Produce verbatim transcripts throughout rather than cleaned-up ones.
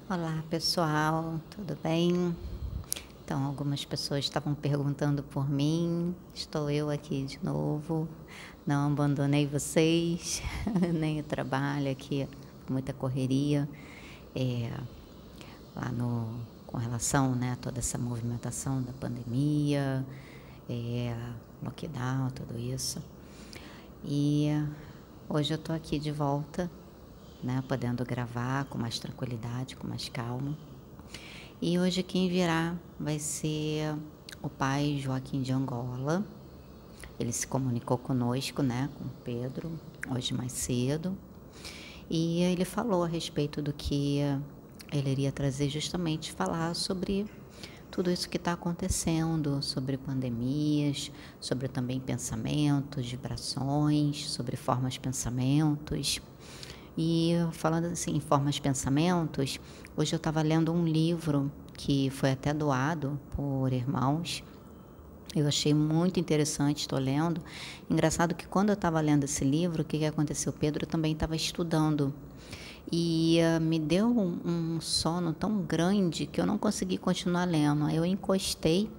Olá, pessoal, tudo bem? Então, algumas pessoas estavam perguntando por mim, estou eu aqui de novo, não abandonei vocês, nem o trabalho aqui, muita correria, é, lá no, com relação, né, a toda essa movimentação da pandemia, é, lockdown, tudo isso. E hoje eu estou aqui de volta, né, podendo gravar com mais tranquilidade, com mais calma. E hoje quem virá vai ser o pai Joaquim de Angola. Ele se comunicou conosco, né, com o Pedro, hoje mais cedo. E ele falou a respeito do que ele iria trazer, justamente falar sobre tudo isso que está acontecendo, sobre pandemias, sobre também pensamentos, vibrações, sobre formas de pensamentos. E falando assim, em formas de pensamentos, hoje eu estava lendo um livro que foi até doado por irmãos. Eu achei muito interessante, estou lendo. Engraçado que quando eu estava lendo esse livro, o que, que aconteceu? O Pedro também estava estudando. E uh, me deu um, um sono tão grande que eu não consegui continuar lendo. Aí eu encostei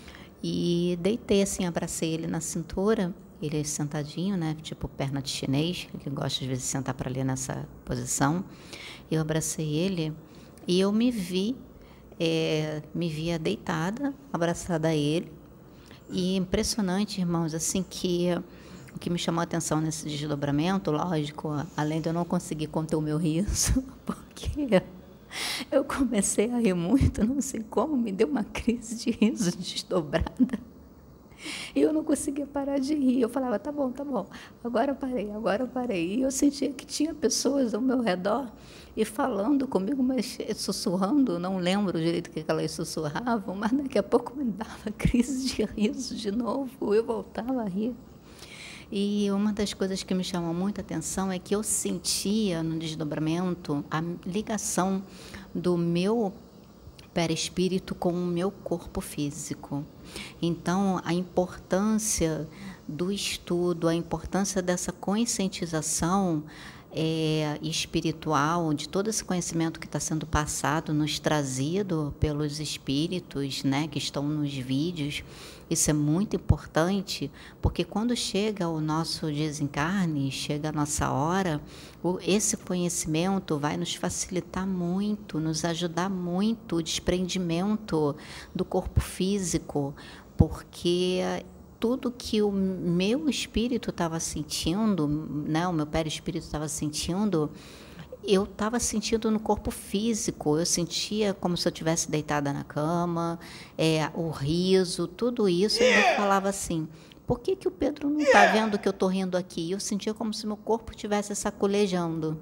e deitei assim, abracei ele na cintura. Ele é sentadinho, né, tipo perna de chinês, ele gosta às vezes de sentar para ler nessa posição. Eu abracei ele e eu me vi, é, me via deitada, abraçada a ele. E impressionante, irmãos, assim, que o que me chamou a atenção nesse desdobramento, lógico, além de eu não conseguir conter o meu riso, porque eu comecei a rir muito, não sei como, me deu uma crise de riso desdobrada. E eu não conseguia parar de rir. Eu falava, tá bom, tá bom, agora eu parei, agora eu parei. E eu sentia que tinha pessoas ao meu redor e falando comigo, mas sussurrando, não lembro direito o que elas sussurravam, mas daqui a pouco me dava crise de riso de novo, eu voltava a rir. E uma das coisas que me chamou muita atenção é que eu sentia no desdobramento a ligação do meu perispírito com o meu corpo físico. Então, a importância do estudo, a importância dessa conscientização é, espiritual, de todo esse conhecimento que está sendo passado, nos trazido pelos espíritos, né, que estão nos vídeos. Isso é muito importante, porque quando chega o nosso desencarne, chega a nossa hora, esse conhecimento vai nos facilitar muito, nos ajudar muito o desprendimento do corpo físico, porque tudo que o meu espírito estava sentindo, né, o meu perispírito estava sentindo, eu estava sentindo no corpo físico, eu sentia como se eu estivesse deitada na cama, é, o riso, tudo isso. Yeah. Eu falava assim, por que, que o Pedro não está yeah. vendo que eu estou rindo aqui? Eu sentia como se meu corpo estivesse sacolejando.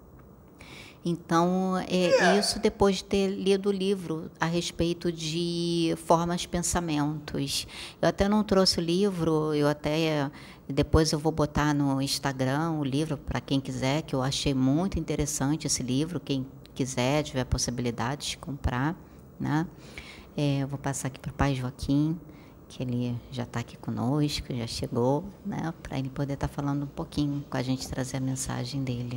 Então, é, yeah. isso depois de ter lido o livro a respeito de formas de pensamentos. Eu até não trouxe o livro, eu até... Depois eu vou botar no Instagram o livro para quem quiser, que eu achei muito interessante esse livro. Quem quiser, tiver possibilidade de comprar, né? É, eu vou passar aqui para o pai Joaquim, que ele já está aqui conosco, já chegou, né? Para ele poder estar tá falando um pouquinho com a gente, trazer a mensagem dele.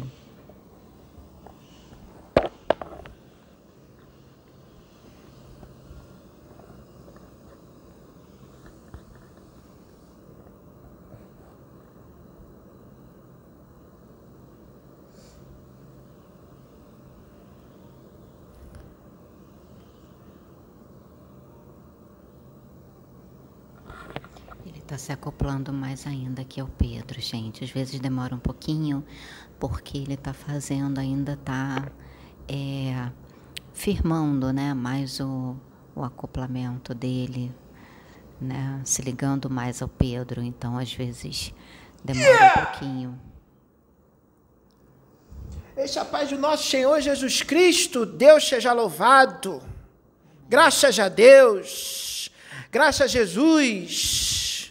Está se acoplando mais ainda aqui ao Pedro, gente. Às vezes demora um pouquinho, porque ele está fazendo, ainda está é, firmando, né, mais o, o acoplamento dele, né, se ligando mais ao Pedro. Então, às vezes, demora yeah! um pouquinho. Esse é a paz do nosso Senhor Jesus Cristo. Deus seja louvado. Graças a Deus. Graças a Jesus.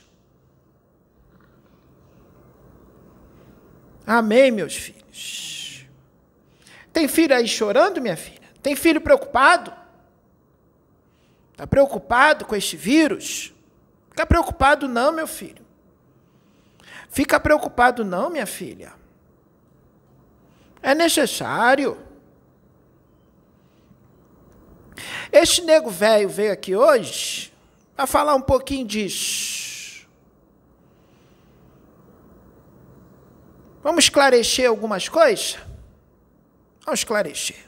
Amém, meus filhos. Tem filho aí chorando, minha filha? Tem filho preocupado? Está preocupado com este vírus? Fica preocupado não, meu filho. Fica preocupado não, minha filha. É necessário. Este nego velho veio aqui hoje para falar um pouquinho disso. Vamos esclarecer algumas coisas? Vamos esclarecer.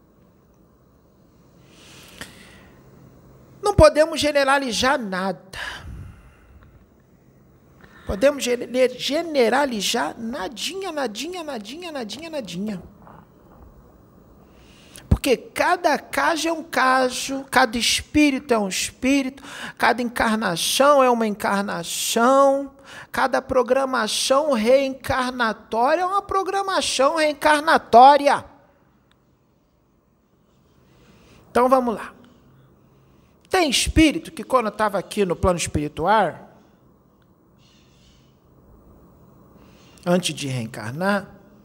Não podemos generalizar nada. Podemos generalizar nadinha, nadinha, nadinha, nadinha, nadinha. Porque cada caso é um caso, cada espírito é um espírito, cada encarnação é uma encarnação, cada programação reencarnatória é uma programação reencarnatória. Então vamos lá. Tem espírito que quando estava aqui no plano espiritual, antes de reencarnar,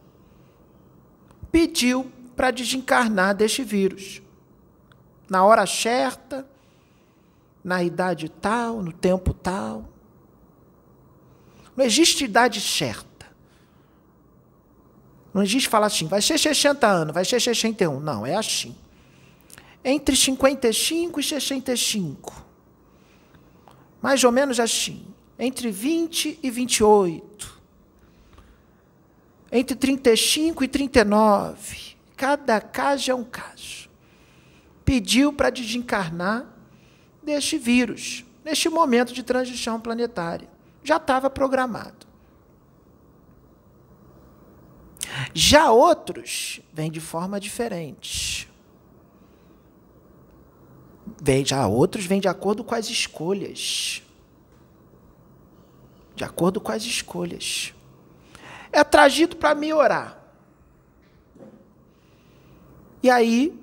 pediu para desencarnar deste vírus. Na hora certa, na idade tal, no tempo tal. Não existe idade certa. Não existe falar assim, vai ser sessenta anos, vai ser sessenta e um. Não, é assim. Entre cinquenta e cinco e sessenta e cinco. Mais ou menos assim. Entre vinte e vinte e oito. Entre trinta e cinco e trinta e nove. Cada caso é um caso. Pediu para desencarnar deste vírus, neste momento de transição planetária. Já estava programado. Já outros vêm de forma diferente. Vem, já outros vêm de acordo com as escolhas. De acordo com as escolhas. É trazido para melhorar. E aí,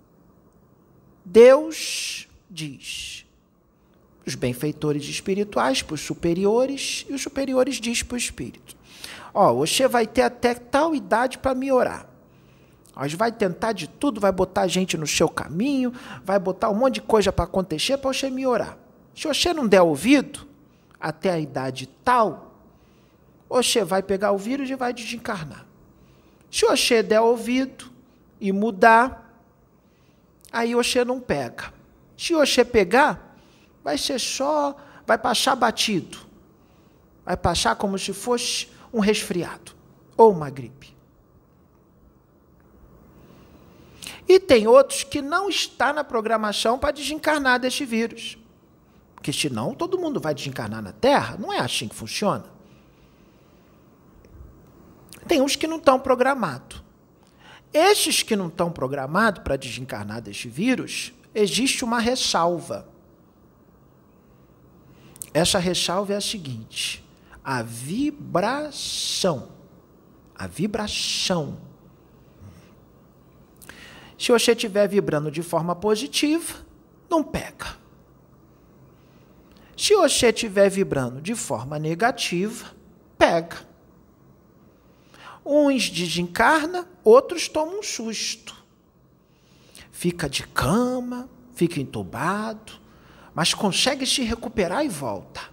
Deus diz, os benfeitores espirituais para os superiores, e os superiores diz para o espírito, ó, você vai ter até tal idade para melhorar. Nós vai tentar de tudo, vai botar a gente no seu caminho, vai botar um monte de coisa para acontecer para você melhorar. Se você não der ouvido, até a idade tal, você vai pegar o vírus e vai desencarnar. Se você der ouvido e mudar, aí você não pega. Se você pegar, vai ser só, vai passar batido. Vai passar como se fosse um resfriado ou uma gripe. E tem outros que não está na programação para desencarnar deste vírus. Porque senão todo mundo vai desencarnar na Terra, não é assim que funciona. Tem uns que não estão programados. Estes que não estão programados para desencarnar deste vírus, existe uma ressalva. Essa ressalva é a seguinte, a vibração. A vibração. Se você estiver vibrando de forma positiva, não pega. Se você estiver vibrando de forma negativa, pega. Uns desencarna, outros tomam um susto. Fica de cama, fica entubado, mas consegue se recuperar e volta.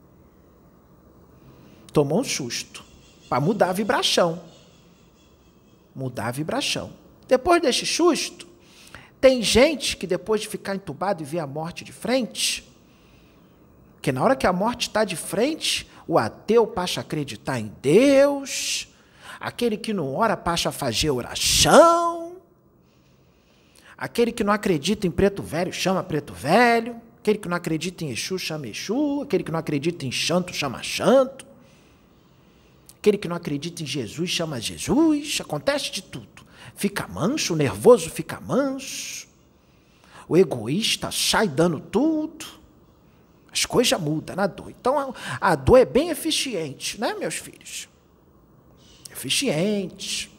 Tomou um susto, para mudar a vibração. Mudar a vibração. Depois desse susto, tem gente que depois de ficar entubado e ver a morte de frente, que na hora que a morte está de frente, o ateu passa a acreditar em Deus, aquele que não ora passa a fazer oração, aquele que não acredita em preto velho chama preto velho, aquele que não acredita em Exu chama Exu, aquele que não acredita em santo chama santo, aquele que não acredita em Jesus chama Jesus, acontece de tudo. Fica manso, o nervoso fica manso, o egoísta sai dando tudo, as coisas mudam na dor. Então a, a dor é bem eficiente, né, meus filhos? Eficiente.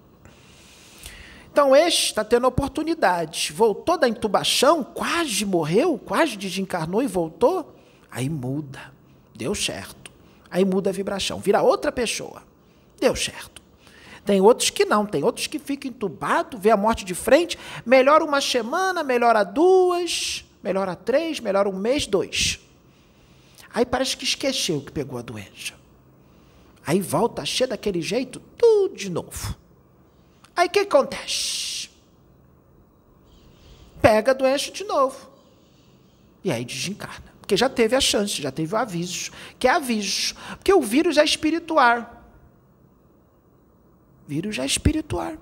Então este está tendo oportunidade, voltou da intubação, quase morreu, quase desencarnou e voltou, aí muda, deu certo. Aí muda a vibração, vira outra pessoa, deu certo. Tem outros que não, tem outros que ficam entubados, vê a morte de frente, melhora uma semana, melhora duas, melhora três, melhora um mês, dois. Aí parece que esqueceu que pegou a doença. Aí volta, cheia daquele jeito, tudo de novo. Aí o que acontece? pega a doença de novo. E aí desencarna. Porque já teve a chance, já teve o aviso. Que é aviso. Porque o vírus é espiritual. O vírus é espiritual.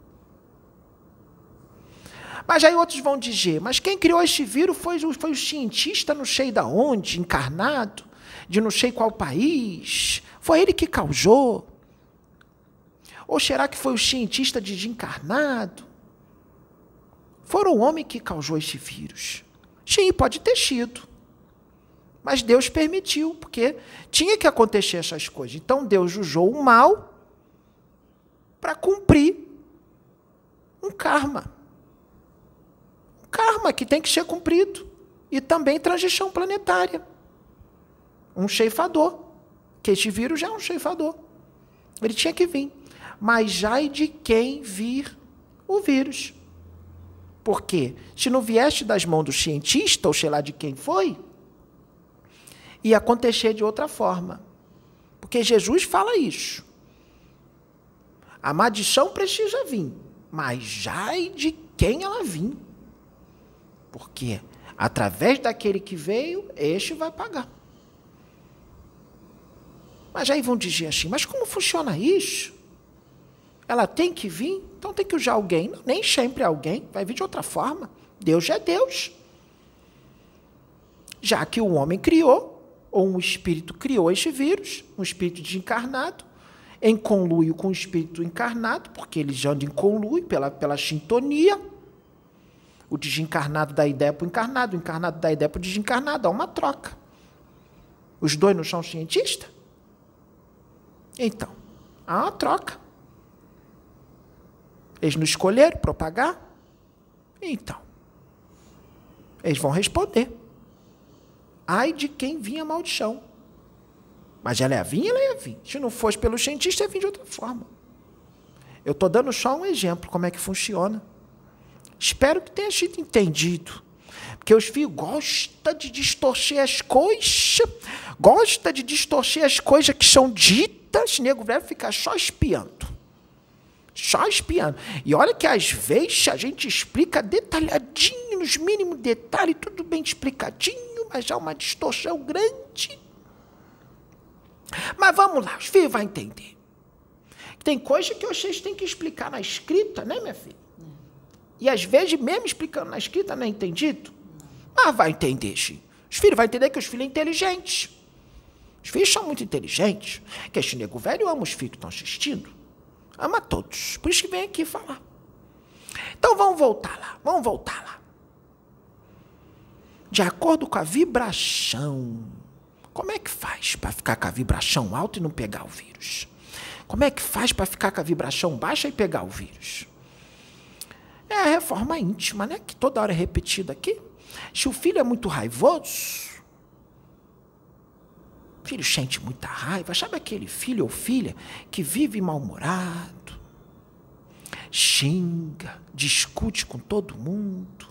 Mas aí outros vão dizer, mas quem criou este vírus foi, foi o cientista não sei de onde, encarnado, de não sei qual país. Foi ele que causou. Ou será que foi o cientista desencarnado? Foi o homem que causou este vírus. Sim, pode ter sido. Mas Deus permitiu, porque tinha que acontecer essas coisas. Então Deus usou o mal para cumprir um karma. Um karma que tem que ser cumprido. E também transição planetária. Um ceifador. Que este vírus já é um ceifador. Ele tinha que vir. Mas ai de quem vir o vírus. Porque se não viesse das mãos do cientista, ou sei lá de quem foi, ia acontecer de outra forma. Porque Jesus fala isso. A maldição precisa vir, mas ai de quem ela vir. Porque através daquele que veio, este vai pagar. Mas aí vão dizer assim, mas como funciona isso? Ela tem que vir, então tem que usar alguém. Não, nem sempre alguém, vai vir de outra forma. Deus é Deus. Já que o homem criou, ou um espírito criou este vírus, um espírito desencarnado, em conluio com o espírito encarnado, porque eles andam em conluio pela, pela sintonia. O desencarnado dá ideia para o encarnado, o encarnado dá ideia para o desencarnado, há uma troca. Os dois não são cientistas? Então, há uma troca. Eles não escolheram propagar? Então, eles vão responder. Ai de quem vinha a maldição. Mas ela ia vir, ela ia vir. Se não fosse pelo cientista, ia vir de outra forma. Eu estou dando só um exemplo, como é que funciona. Espero que tenha sido entendido. Porque os filhos gostam de distorcer as coisas, gostam de distorcer as coisas que são ditas, o nego velho fica só espiando. Só espiando. E olha que às vezes a gente explica detalhadinho, nos mínimos detalhes, tudo bem explicadinho, mas há uma distorção grande. Mas vamos lá, os filhos vão entender. Tem coisa que vocês têm que explicar na escrita, né, minha filha? E às vezes, mesmo explicando na escrita, não é entendido? Mas vai entender, filho. Os filhos vão entender que os filhos são inteligentes. Os filhos são muito inteligentes. Que este nego velho ama os filhos que estão assistindo. Ama todos. Por isso que vem aqui falar. Então vamos voltar lá. Vamos voltar lá. De acordo com a vibração. Como é que faz para ficar com a vibração alta e não pegar o vírus? Como é que faz para ficar com a vibração baixa e pegar o vírus? É a reforma íntima, né? Que toda hora é repetida aqui. Se o filho é muito raivoso, o filho sente muita raiva. Sabe aquele filho ou filha que vive mal-humorado, xinga, discute com todo mundo?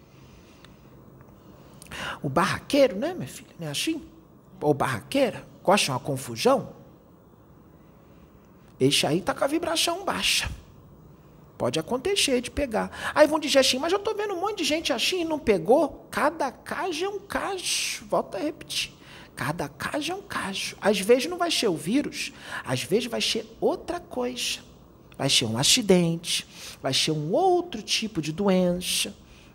O barraqueiro, né, minha filha? Não é assim? Ou barraqueira, gosta de uma confusão? Esse aí está com a vibração baixa. Pode acontecer de pegar. Aí vão dizer assim, mas eu estou vendo um monte de gente assim e não pegou. Cada caso é um caso. Volto a repetir. Cada caso é um caso. Às vezes não vai ser o vírus, às vezes vai ser outra coisa. Vai ser um acidente, vai ser um outro tipo de doença,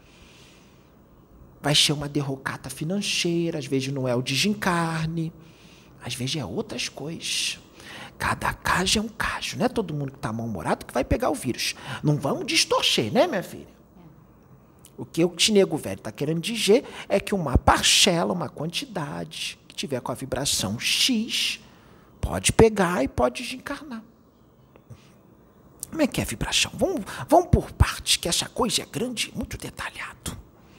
vai ser uma derrocata financeira, às vezes não é o desencarne, às vezes é outras coisas. Cada caso é um caso. Não é todo mundo que está mal-humorado que vai pegar o vírus. Não vamos distorcer, né, minha filha? O que o nego velho está querendo dizer é que uma parcela, uma quantidade que tiver com a vibração X, pode pegar e pode desencarnar. Como é que é a vibração? Vamos, vamos por partes, que essa coisa é grande, muito detalhado.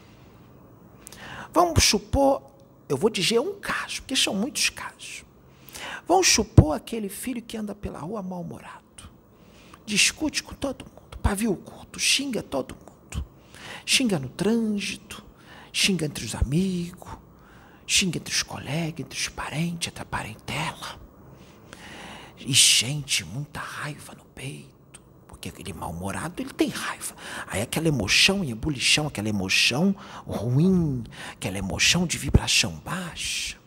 Vamos supor, eu vou dizer um caso, porque são muitos casos. Vamos supor aquele filho que anda pela rua mal-humorado, discute com todo mundo, pavio curto, xinga todo mundo, xinga no trânsito, xinga entre os amigos, xinga entre os colegas, entre os parentes, entre a parentela, e sente muita raiva no peito, Porque aquele mal-humorado, ele tem raiva. Aí aquela emoção em ebulição, aquela emoção ruim, aquela emoção de vibração baixa.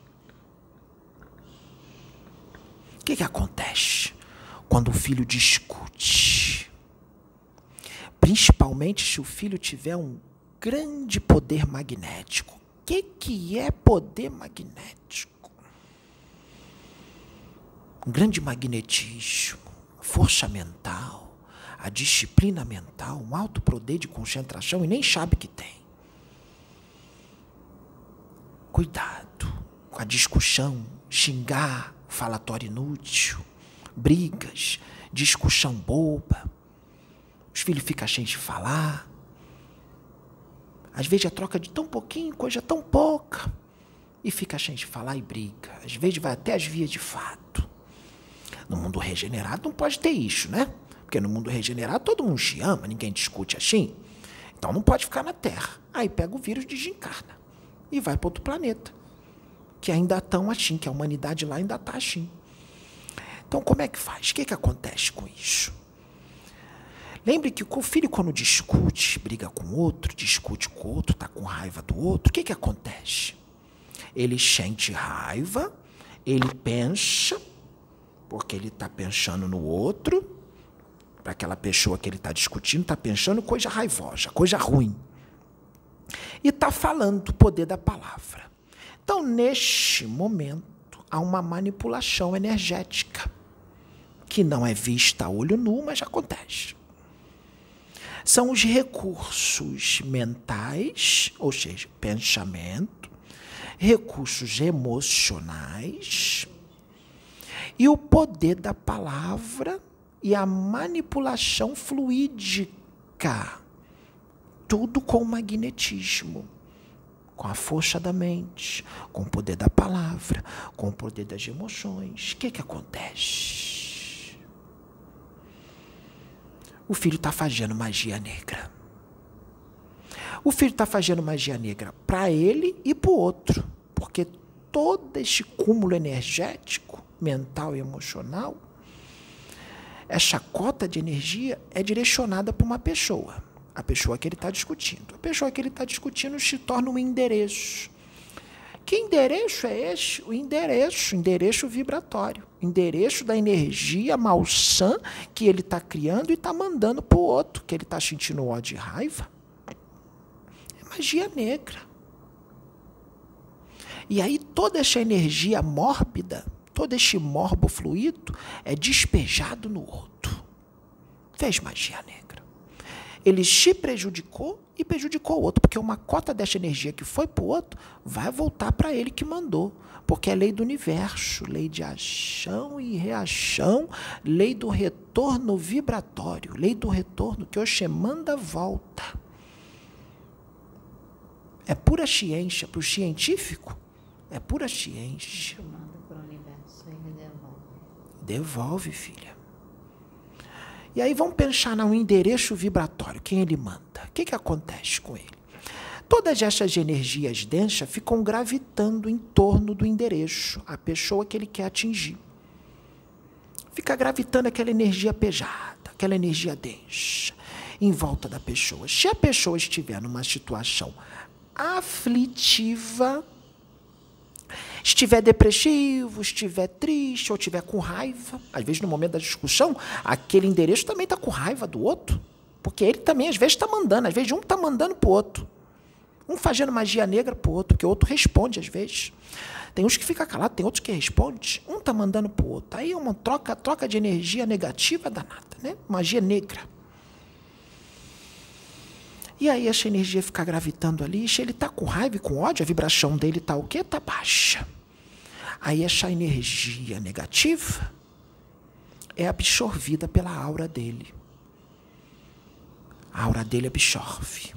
O que que acontece quando o filho discute? Principalmente se o filho tiver um grande poder magnético. O que que é poder magnético? Um grande magnetismo, força mental, a disciplina mental, um alto poder de concentração e nem sabe que tem. Cuidado com a discussão, xingar, falatório inútil, brigas, discussão boba. Os filhos ficam cheios de falar. Às vezes a troca de tão pouquinho, coisa tão pouca, e fica cheio de falar e briga. Às vezes vai até as vias de fato. No mundo regenerado não pode ter isso, né? Porque no mundo regenerado todo mundo se ama, ninguém discute assim. Então não pode ficar na Terra. Aí pega o vírus, desencarna e vai para outro planeta, que ainda estão assim, que a humanidade lá ainda está assim. Então como é que faz? O que que acontece com isso? Lembre que o filho, quando discute, briga com o outro, discute com o outro, está com raiva do outro, o que que acontece? Ele sente raiva, ele pensa, porque ele está pensando no outro, para aquela pessoa que ele está discutindo, está pensando coisa raivosa, coisa ruim. E está falando do poder da palavra. Então, neste momento, há uma manipulação energética, que não é vista a olho nu, mas acontece. São os recursos mentais, ou seja, pensamento, recursos emocionais e o poder da palavra e a manipulação fluídica. Tudo com magnetismo, com a força da mente, com o poder da palavra, com o poder das emoções. O que que acontece? O filho está fazendo magia negra. O filho está fazendo magia negra para ele e para o outro. Porque todo este cúmulo energético, mental e emocional, essa cota de energia é direcionada para uma pessoa. A pessoa que ele está discutindo. A pessoa que ele está discutindo se torna um endereço. Que endereço é esse? O endereço, endereço vibratório. Endereço da energia malsã que ele está criando e está mandando para o outro, que ele está sentindo ódio e raiva. É magia negra. E aí toda essa energia mórbida, todo este morbo fluido é despejado no outro. Fez magia negra. Ele se prejudicou e prejudicou o outro, porque uma cota dessa energia que foi para o outro vai voltar para ele que mandou, porque é lei do universo, lei de ação e reação, lei do retorno vibratório, lei do retorno que Oxê manda volta. É pura ciência, para o científico, é pura ciência. Manda para o universo e devolve. Devolve, filha. E aí vamos pensar no endereço vibratório, quem ele manda. O que que acontece com ele? Todas essas energias densas ficam gravitando em torno do endereço, a pessoa que ele quer atingir. Fica gravitando aquela energia pesada, aquela energia densa, em volta da pessoa. Se a pessoa estiver numa situação aflitiva, estiver depressivo, estiver triste, ou estiver com raiva, às vezes no momento da discussão, aquele endereço também está com raiva do outro, porque ele também às vezes está mandando, às vezes um está mandando para o outro. Um fazendo magia negra para o outro, porque o outro responde às vezes. Tem uns que ficam calados, tem outros que respondem. Um está mandando para o outro. Aí é uma troca, troca de energia negativa danada, né? Magia negra. E aí essa energia fica gravitando ali, se ele está com raiva e com ódio, a vibração dele está o quê? Está baixa. Aí essa energia negativa é absorvida pela aura dele. A aura dele absorve.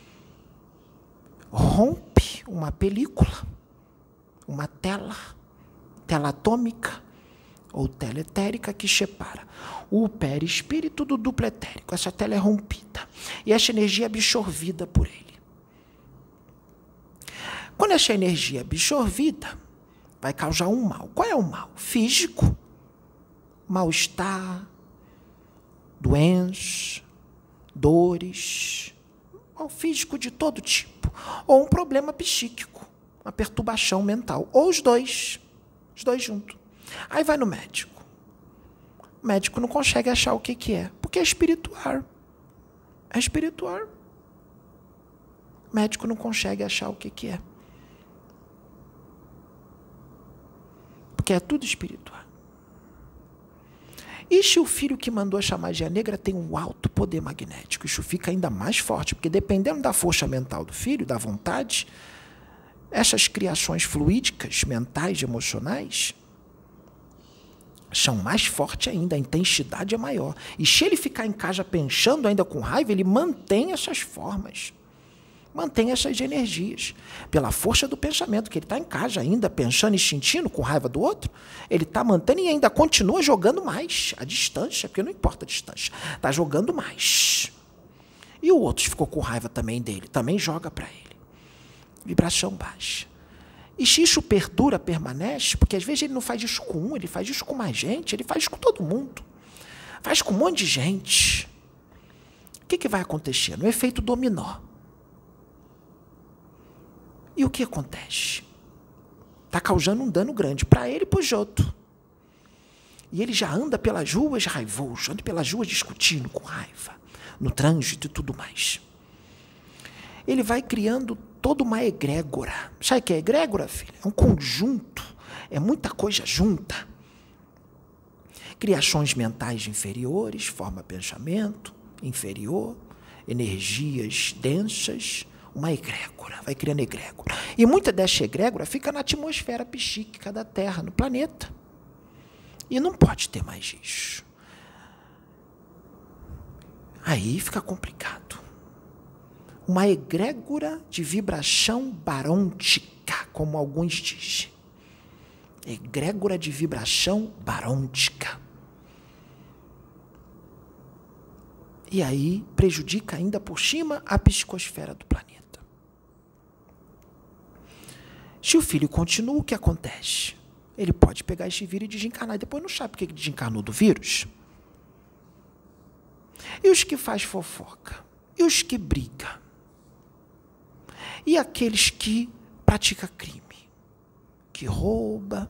Rompe uma película, uma tela, tela atômica ou tela etérica que separa o perispírito do duplo etérico. Essa tela é rompida e essa energia é absorvida por ele. Quando essa energia é absorvida, vai causar um mal. Qual é o mal? Físico, mal-estar, doenças, dores, ou físico de todo tipo, ou um problema psíquico, uma perturbação mental, ou os dois, os dois juntos. Aí vai no médico. O médico não consegue achar o que, que é, porque é espiritual. É espiritual. O médico não consegue achar o que, que é. Porque é tudo espiritual. E se o filho que mandou essa magia negra tem um alto poder magnético, isso fica ainda mais forte, porque dependendo da força mental do filho, da vontade, essas criações fluídicas, mentais, emocionais, são mais fortes ainda, a intensidade é maior. E se ele ficar em casa pensando ainda com raiva, ele mantém essas formas, mantém essas energias. Pela força do pensamento, que ele está em casa ainda pensando e sentindo com raiva do outro, ele está mantendo e ainda continua jogando mais, a distância, porque não importa a distância, está jogando mais. E o outro ficou com raiva também dele, também joga para ele. Vibração baixa. E se isso perdura, permanece, porque às vezes ele não faz isso com um, ele faz isso com mais gente, ele faz com todo mundo. Faz com um monte de gente. O que, que vai acontecer? No efeito dominó. E o que acontece? Está causando um dano grande para ele e para os outros. E ele já anda pelas ruas raivoso, anda pelas ruas discutindo com raiva, no trânsito e tudo mais. Ele vai criando toda uma egrégora. Sabe o que é egrégora, filha? É um conjunto, é muita coisa junta. Criações mentais inferiores, forma pensamento inferior, energias densas, uma egrégora, vai criando egrégora. E muita dessa egrégora fica na atmosfera psíquica da Terra, no planeta. E não pode ter mais isso. Aí fica complicado. Uma egrégora de vibração barôntica, como alguns dizem. Egrégora de vibração barôntica. E aí prejudica ainda por cima a psicosfera do planeta. Se o filho continua, o que acontece? Ele pode pegar esse vírus e desencarnar. Depois não sabe por que desencarnou do vírus. E os que faz fofoca? E os que brigam? E aqueles que praticam crime? Que rouba,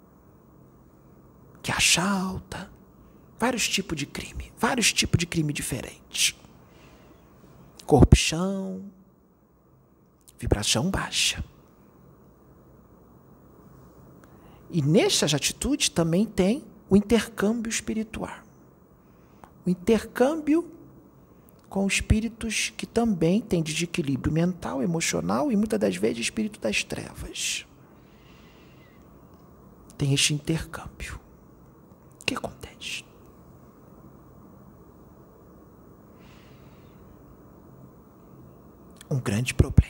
que assalta, vários tipos de crime, vários tipos de crime diferentes. Corrupção, vibração baixa. E nessas atitudes também tem o intercâmbio espiritual. O intercâmbio com espíritos que também têm desequilíbrio mental, emocional e muitas das vezes espírito das trevas. Tem este intercâmbio. O que acontece? Um grande problema.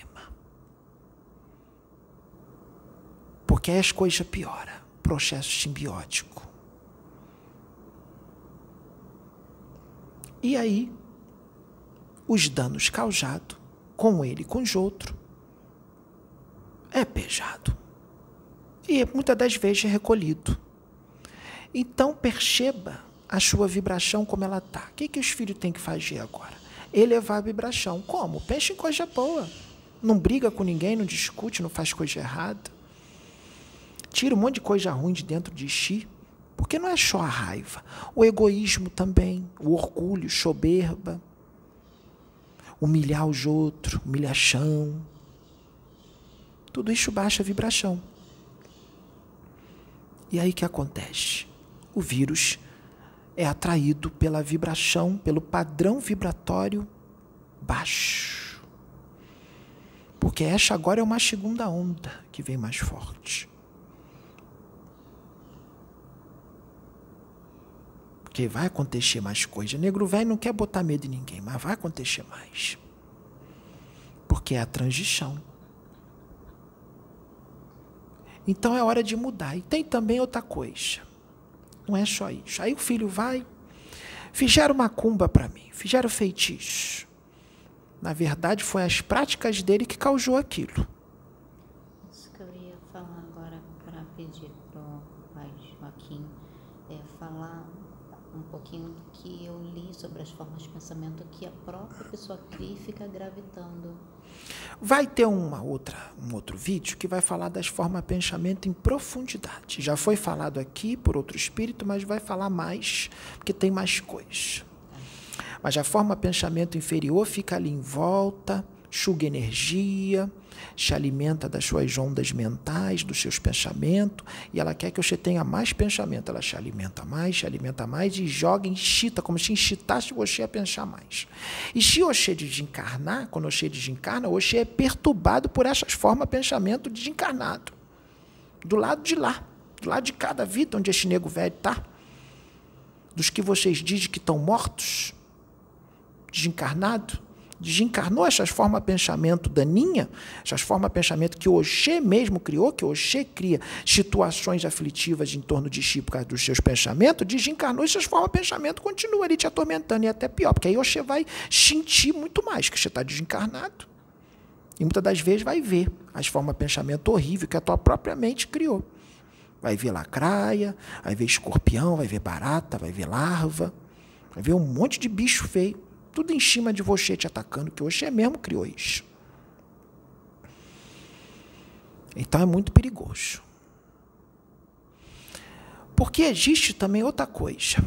Porque aí as coisas pioram. Processo simbiótico. E aí, os danos causados com ele e com os outros é pesado. E muitas das vezes é recolhido. Então, perceba a sua vibração como ela está. O que, que os filhos têm que fazer agora? Elevar a vibração. Como? Pense em coisa boa. Não briga com ninguém, não discute, não faz coisa errada. Tira um monte de coisa ruim de dentro de si. Porque não é só a raiva. O egoísmo também, o orgulho, soberba, humilhar os outros, humilhação. Tudo isso baixa a vibração. E aí o que acontece? O vírus é atraído pela vibração, pelo padrão vibratório baixo. Porque essa agora é uma segunda onda que vem mais forte. Porque vai acontecer mais coisa. Negro velho não quer botar medo em ninguém, mas vai acontecer mais. Porque é a transição. Então é hora de mudar. E tem também outra coisa. Não é só isso. Aí o filho vai, fizeram macumba para mim, fizeram feitiço. Na verdade, foi as práticas dele que causou aquilo. Isso que eu ia falar agora para pedir para o pai Joaquim, é falar um pouquinho do que eu li sobre as formas de pensamento que a própria pessoa cria e fica gravitando. Vai ter uma outra, um outro vídeo que vai falar das formas de pensamento em profundidade. Já foi falado aqui por outro espírito, mas vai falar mais, porque tem mais coisas. Mas a forma de pensamento inferior fica ali em volta, suga energia, te alimenta das suas ondas mentais, dos seus pensamentos, e ela quer que você tenha mais pensamento. Ela te alimenta mais, te alimenta mais e joga, incita, como se incitasse você a pensar mais. E se você desencarnar, quando você desencarna, você é perturbado por essas formas de pensamento desencarnado. Do lado de lá, do lado de cada vida onde esse nego velho está, dos que vocês dizem que estão mortos, desencarnado, desencarnou essas formas de pensamento daninha, essas formas de pensamento que Oxê mesmo criou, que Oxê cria situações aflitivas em torno de si por causa dos seus pensamentos, desencarnou essas formas de pensamento, continua ali te atormentando, e até pior, porque aí Oxê vai sentir muito mais que você está desencarnado. E muitas das vezes vai ver as formas de pensamento horríveis que a tua própria mente criou. Vai ver lacraia, vai ver escorpião, vai ver barata, vai ver larva, vai ver um monte de bicho feio, tudo em cima de você te atacando, que Oxê mesmo criou isso. Então é muito perigoso. Porque existe também outra coisa.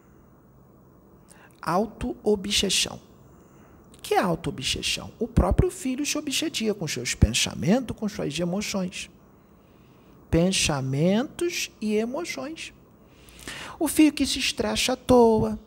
Auto-obsessão. O que é auto-obsessão? O próprio filho se obsedia com seus pensamentos, com suas emoções. Pensamentos e emoções. O filho que se estressa à toa,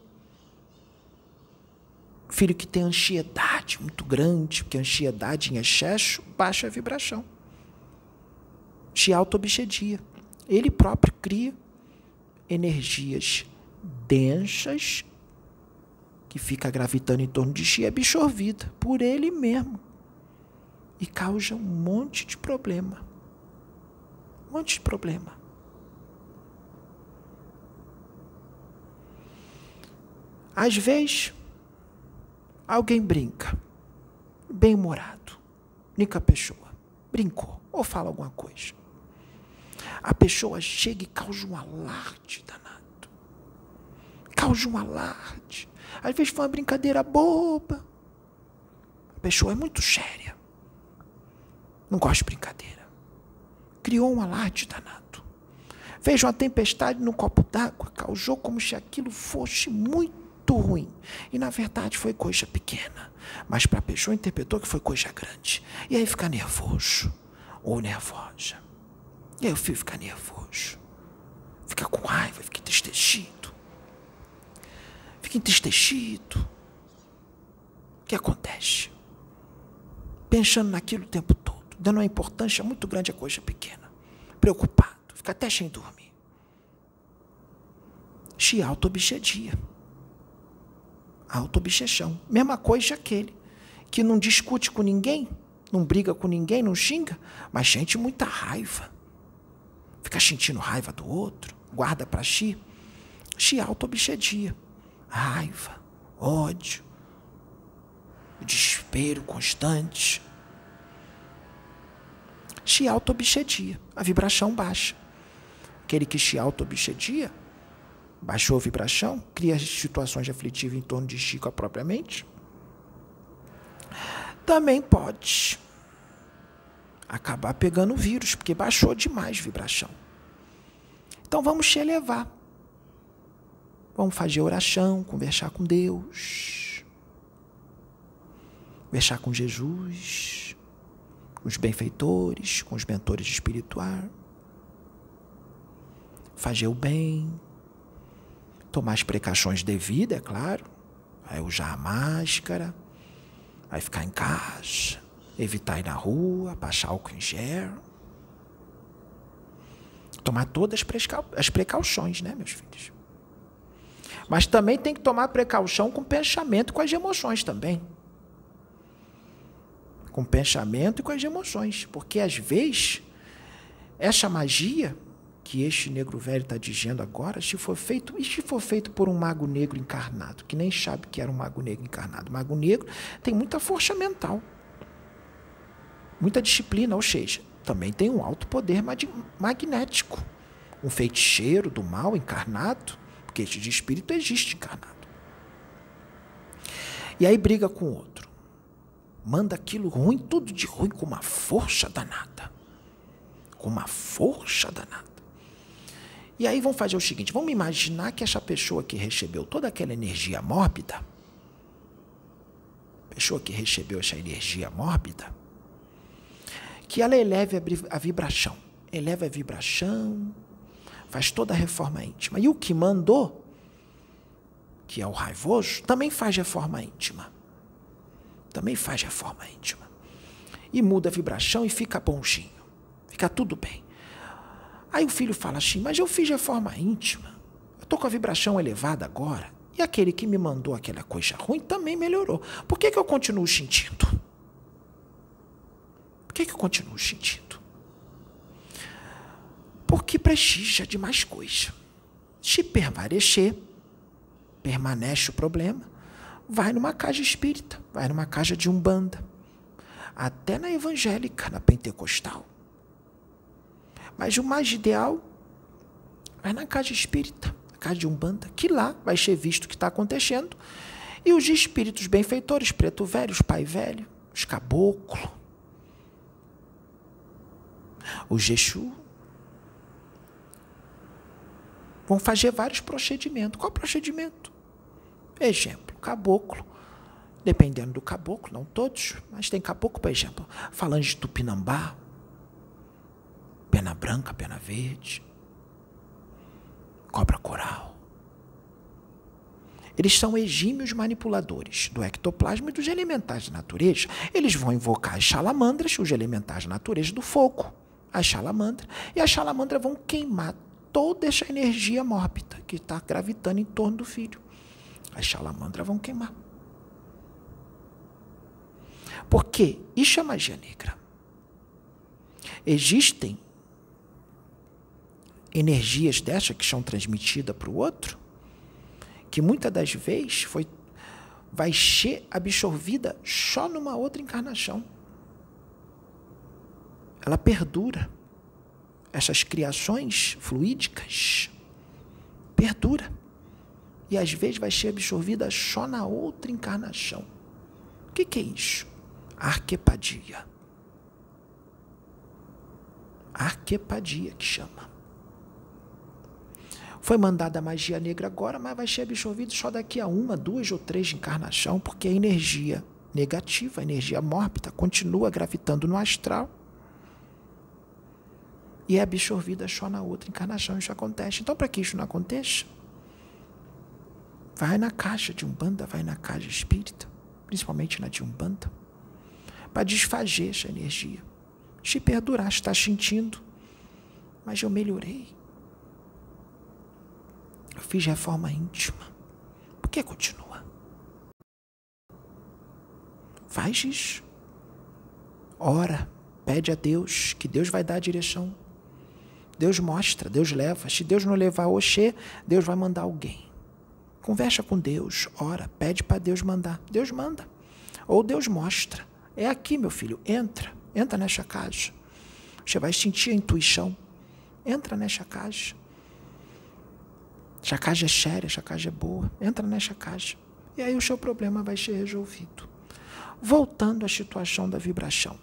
filho que tem ansiedade muito grande, porque a ansiedade em excesso baixa a vibração. Se auto-obsedia. Ele próprio cria energias densas que fica gravitando em torno de si, absorvida por ele mesmo. E causa um monte de problema. Um monte de problema. Às vezes, alguém brinca, bem-humorado, única pessoa, brincou, ou fala alguma coisa. A pessoa chega e causa um alarde danado. Causa um alarde. Às vezes foi uma brincadeira boba. A pessoa é muito séria. Não gosta de brincadeira. Criou um alarde danado. Fez uma tempestade num copo d'água, causou como se aquilo fosse muito ruim. E na verdade foi coisa pequena. Mas para a pessoa interpretou que foi coisa grande. E aí fica nervoso. Ou nervosa. E aí o filho fica nervoso. Fica com raiva, fica entristecido. Fica entristecido. O que acontece? Pensando naquilo o tempo todo. Dando uma importância muito grande a coisa pequena. Preocupado. Fica até sem dormir. Se auto-obsedia. Auto-obsessão. Mesma coisa aquele que não discute com ninguém, não briga com ninguém, não xinga, mas sente muita raiva. Fica sentindo raiva do outro, guarda para si. Se auto-obsedia. Raiva, ódio, desespero constante. Se auto-obsedia. A vibração baixa. Aquele que se auto-obsedia, baixou a vibração, cria situações aflitivas em torno de si com a própria mente. Também pode acabar pegando o vírus, porque baixou demais a vibração. Então vamos se elevar. Vamos fazer oração, conversar com Deus, conversar com Jesus, com os benfeitores, com os mentores espirituais. Fazer o bem, tomar as precauções devidas, é claro. Vai usar a máscara, vai ficar em casa, evitar ir na rua, passar álcool em gel. Tomar todas as, precau as precauções, né, meus filhos? Mas também tem que tomar precaução com o pensamento e com as emoções também. Com o pensamento e com as emoções. Porque, às vezes, essa magia que este negro velho está dizendo agora, se for feito, e se for feito por um mago negro encarnado, que nem sabe que era um mago negro encarnado. O mago negro tem muita força mental, muita disciplina, ou seja, também tem um alto poder magnético. Um feiticeiro do mal encarnado, porque este de espírito existe encarnado. E aí briga com o outro. Manda aquilo ruim, tudo de ruim, com uma força danada. Com uma força danada. E aí vamos fazer o seguinte, vamos imaginar que essa pessoa que recebeu toda aquela energia mórbida, pessoa que recebeu essa energia mórbida, que ela eleve a vibração, eleva a vibração, faz toda a reforma íntima. E o que mandou, que é o raivoso, também faz reforma íntima. Também faz reforma íntima. E muda a vibração e fica bonzinho. Fica tudo bem. Aí o filho fala assim, mas eu fiz reforma íntima. Eu estou com a vibração elevada agora. E aquele que me mandou aquela coisa ruim também melhorou. Por que que eu continuo sentindo? Por que que eu continuo sentindo? Porque precisa de mais coisa. Se permanecer, permanece o problema, vai numa casa espírita, vai numa casa de umbanda, até na evangélica, na pentecostal. Mas o mais ideal, vai na casa espírita, na casa de umbanda, que lá vai ser visto o que está acontecendo, e os espíritos benfeitores, preto velho, os pai velho, os caboclos, os Exu, vão fazer vários procedimentos. Qual procedimento? Exemplo, caboclo, dependendo do caboclo, não todos, mas tem caboclo, por exemplo, falange de Tupinambá, pena branca, pena verde, cobra coral. Eles são exímios manipuladores do ectoplasma e dos elementais da natureza. Eles vão invocar as salamandras, os elementais da natureza do fogo, as salamandras, e as salamandras vão queimar toda essa energia mórbida que está gravitando em torno do filho. As salamandras vão queimar. Porque isso é magia negra. Existem energias dessas que são transmitidas para o outro, que muitas das vezes foi, vai ser absorvida só numa outra encarnação. Ela perdura. Essas criações fluídicas perdura. E às vezes vai ser absorvida só na outra encarnação. O que, que é isso? Arquepadia. Arquepadia que chama. Foi mandada a magia negra agora, mas vai ser absorvido só daqui a uma, duas ou três encarnação, porque a energia negativa, a energia mórbida, continua gravitando no astral e é absorvida só na outra encarnação. Isso acontece. Então, para que isso não aconteça, vai na caixa de umbanda, vai na casa espírita, principalmente na de umbanda, para desfazer essa energia. Se perdurar, está sentindo, mas eu melhorei. Eu fiz reforma íntima. Por que continua? Faz isso. Ora, pede a Deus, que Deus vai dar a direção. Deus mostra, Deus leva. Se Deus não levar Oxê, Deus vai mandar alguém. Conversa com Deus, ora, pede para Deus mandar. Deus manda. Ou Deus mostra. É aqui, meu filho, entra. Entra nessa casa. Você vai sentir a intuição. Entra nessa casa. Essa casa é séria, essa casa é boa. Entra nessa casa. E aí o seu problema vai ser resolvido. Voltando à situação da vibração.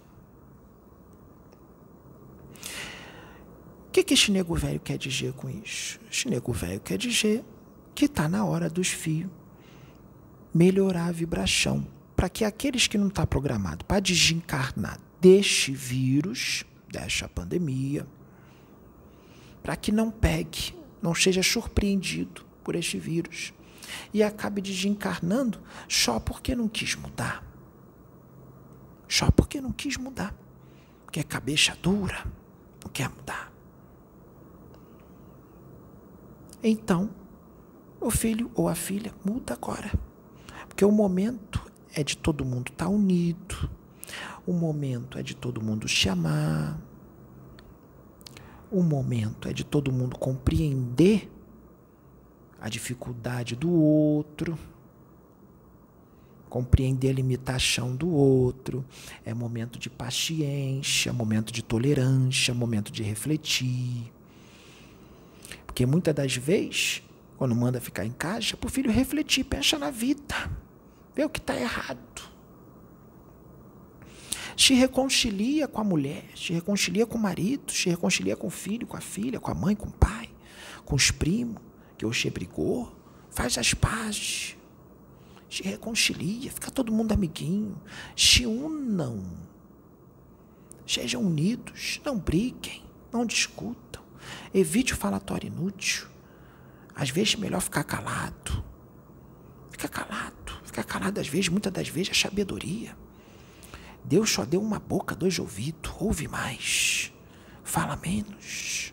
O que, que esse nego velho quer dizer com isso? Esse nego velho quer dizer que está na hora dos fios melhorar a vibração, para que aqueles que não estão programados para desencarnar deste vírus, desta pandemia, para que não pegue, não seja surpreendido por este vírus e acabe desencarnando só porque não quis mudar. Só porque não quis mudar. Porque é cabeça dura, não quer mudar. Então, o filho ou a filha muda agora. Porque o momento é de todo mundo estar unido. O momento é de todo mundo se amar. O momento é de todo mundo compreender a dificuldade do outro. Compreender a limitação do outro. É momento de paciência, momento de tolerância, momento de refletir. Porque muitas das vezes quando manda ficar em casa, para o filho refletir, pensa na vida, vê o que está errado. Se reconcilia com a mulher, se reconcilia com o marido, se reconcilia com o filho, com a filha, com a mãe, com o pai, com os primos, que Oxê brigou, faz as pazes, se reconcilia, fica todo mundo amiguinho, se unam, sejam unidos, não briguem, não discutam, evite o falatório inútil. Às vezes é melhor ficar calado. Fica calado. Ficar calado, às vezes, muitas das vezes, é sabedoria. Deus só deu uma boca, dois ouvidos. Ouve mais. Fala menos.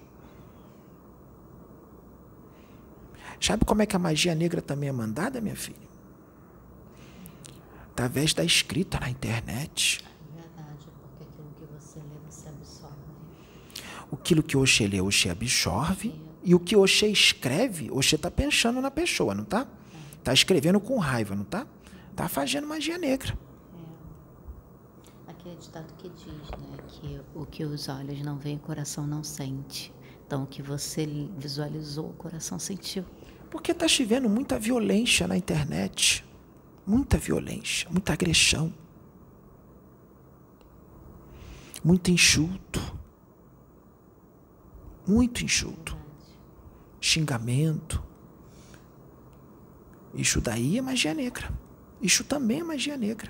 Sabe como é que a magia negra também é mandada, minha filha? Através da escrita na internet. É verdade, porque aquilo que você lê, você absorve. Aquilo que Oxê lê, Oxê absorve. E o que Oxê escreve, Oxê está pensando na pessoa, não está? Está escrevendo com raiva, não está? Está fazendo magia negra. É. Aquele ditado que diz, né, que o que os olhos não veem, o coração não sente. Então, o que você visualizou, o coração sentiu. Porque está chovendo muita violência na internet. Muita violência, muita agressão. Muito insulto. Muito insulto. Xingamento. Isso daí é magia negra. Isso também é magia negra.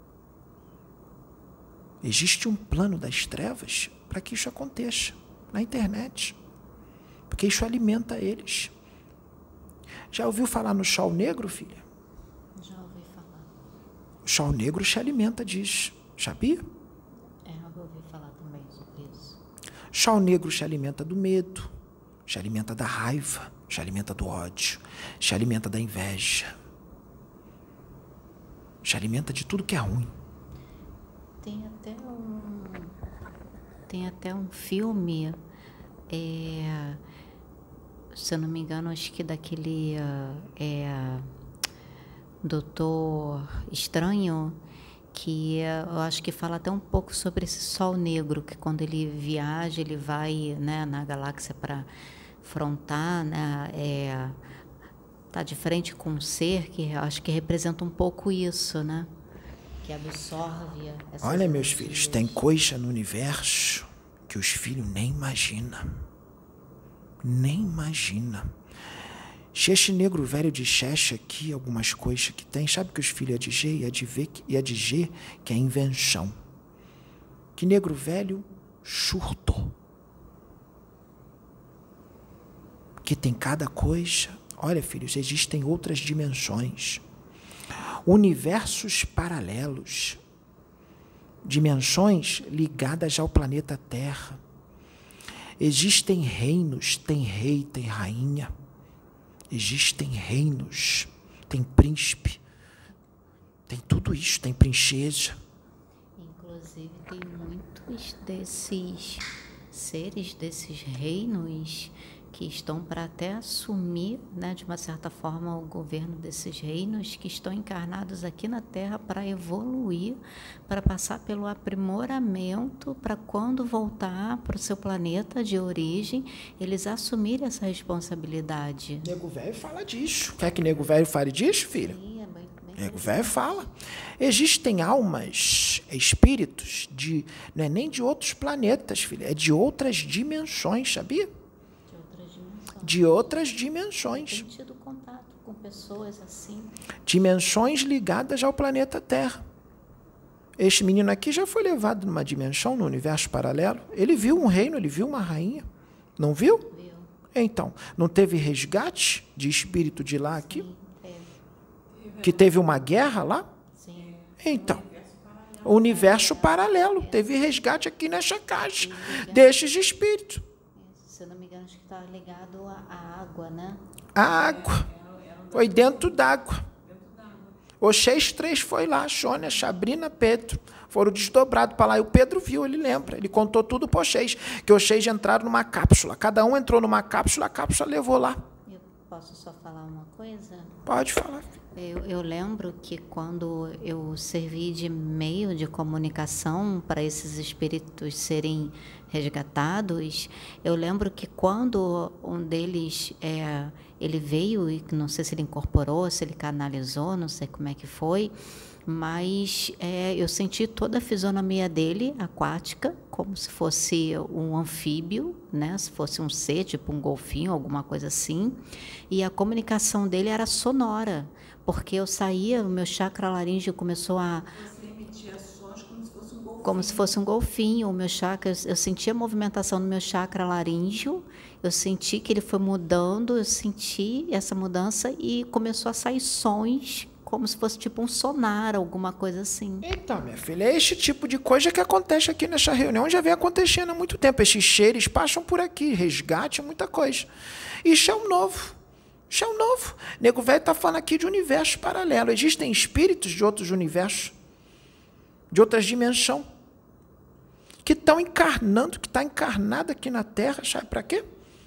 Existe um plano das trevas para que isso aconteça na internet. Porque isso alimenta eles. Já ouviu falar no sol negro, filha? Já ouvi falar. O sol negro se alimenta disso. Sabia? É, eu ouvi falar também sobre isso. O sol negro se alimenta do medo. Se alimenta da raiva, se alimenta do ódio, se alimenta da inveja, se alimenta de tudo que é ruim. Tem até um, tem até um filme, é, se eu não me engano, acho que daquele é, Doutor Estranho, que eu acho que fala até um pouco sobre esse sol negro, que quando ele viaja, ele vai, né, na galáxia para afrontar, né, é, tá de frente com um ser que acho que representa um pouco isso, né, que absorve essas Olha, meus energias. filhos, tem coisa no universo que os filhos nem imaginam. Nem imagina. Xexi negro velho de Xexe aqui, algumas coisas que tem, sabe que os filhos iam dizer? Ia dizer, ia dizer que é invenção. Que negro velho surtou. Que tem cada coisa. Olha, filhos, existem outras dimensões. Universos paralelos. Dimensões ligadas ao planeta Terra. Existem reinos, tem rei, tem rainha. Existem reinos, tem príncipe, tem tudo isso, tem princesa. Inclusive, tem muitos desses seres, desses reinos, que estão para até assumir, né, de uma certa forma, o governo desses reinos, que estão encarnados aqui na Terra para evoluir, para passar pelo aprimoramento, para quando voltar para o seu planeta de origem, eles assumirem essa responsabilidade. Nego velho fala disso. Quer que nego velho fale disso, filha? Sim, é bem, bem Nego velho fala. Existem almas, espíritos, de, não é nem de outros planetas, filha, é de outras dimensões, sabia? De outras dimensões. Tem tido contato com pessoas assim. Dimensões ligadas ao planeta Terra. Este menino aqui já foi levado numa dimensão, no universo paralelo. Ele viu um reino, ele viu uma rainha. Não viu? Viu? Então, não teve resgate de espírito de lá aqui? Sim, teve. Que teve uma guerra lá? Sim. Então, o universo paralelo. Teve resgate aqui nessa caixa destes espíritos. Se eu não me engano, acho que está ligado à água, né? A água. Foi dentro d'água. Oxês três foi lá, Sônia, Sabrina, Pedro. Foram desdobrados para lá. E o Pedro viu, ele lembra. Ele contou tudo para Oxês. Que Oxês entraram numa cápsula. Cada um entrou numa cápsula, a cápsula levou lá. Eu posso só falar uma coisa? Pode falar. Eu, eu lembro que quando eu servi de meio de comunicação para esses espíritos serem resgatados, eu lembro que quando um deles é, ele veio e não sei se ele incorporou, se ele canalizou, não sei como é que foi, mas é, eu senti toda a fisionomia dele aquática, como se fosse um anfíbio, né? Se fosse um ser, tipo um golfinho, alguma coisa assim, e a comunicação dele era sonora, porque eu saía, o meu chakra laríngeo começou a... Você emitia sons como se fosse um golfinho. Como se fosse um golfinho, o meu chakra, eu senti a movimentação no meu chakra laríngeo, eu senti que ele foi mudando, eu senti essa mudança e começou a sair sons como se fosse tipo um sonar, alguma coisa assim. Então, minha filha, é este tipo de coisa que acontece aqui nessa reunião, já vem acontecendo há muito tempo. Esses cheiros passam por aqui, resgate, muita coisa. Isso é um novo. Isso é um novo. O nego velho está falando aqui de universos paralelos. Existem espíritos de outros universos, de outras dimensões, que estão encarnando, que está encarnado aqui na Terra. Sabe para quê?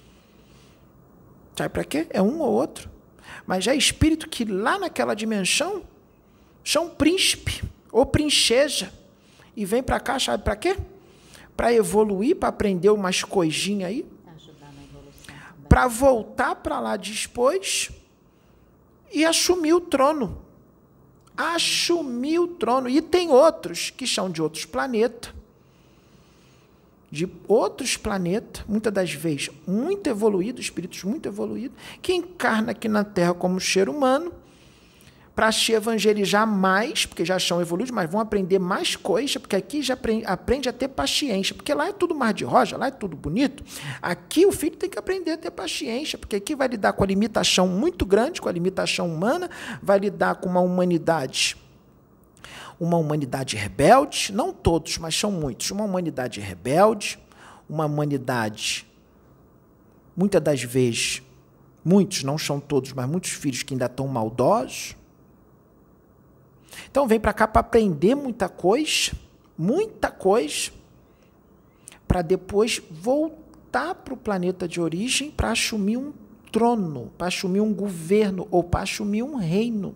Sabe para quê? É um ou outro. Mas é espírito que lá naquela dimensão são príncipe ou princesa e vem para cá, sabe para quê? Para evoluir, para aprender umas coisinhas aí, para voltar para lá depois e assumir o trono. Assumir o trono. E tem outros que são de outros planetas, de outros planetas, muitas das vezes muito evoluídos, espíritos muito evoluídos, que encarnam aqui na Terra como ser humano, para se evangelizar mais, porque já são evoluídos, mas vão aprender mais coisas, porque aqui já aprende, aprende a ter paciência, porque lá é tudo mar de rosa, lá é tudo bonito. Aqui o filho tem que aprender a ter paciência, porque aqui vai lidar com a limitação muito grande, com a limitação humana, vai lidar com uma humanidade uma humanidade rebelde, não todos, mas são muitos, uma humanidade rebelde, uma humanidade, muitas das vezes, muitos, não são todos, mas muitos filhos que ainda estão maldosos. Então, vem para cá para aprender muita coisa, muita coisa, para depois voltar para o planeta de origem para assumir um trono, para assumir um governo ou para assumir um reino.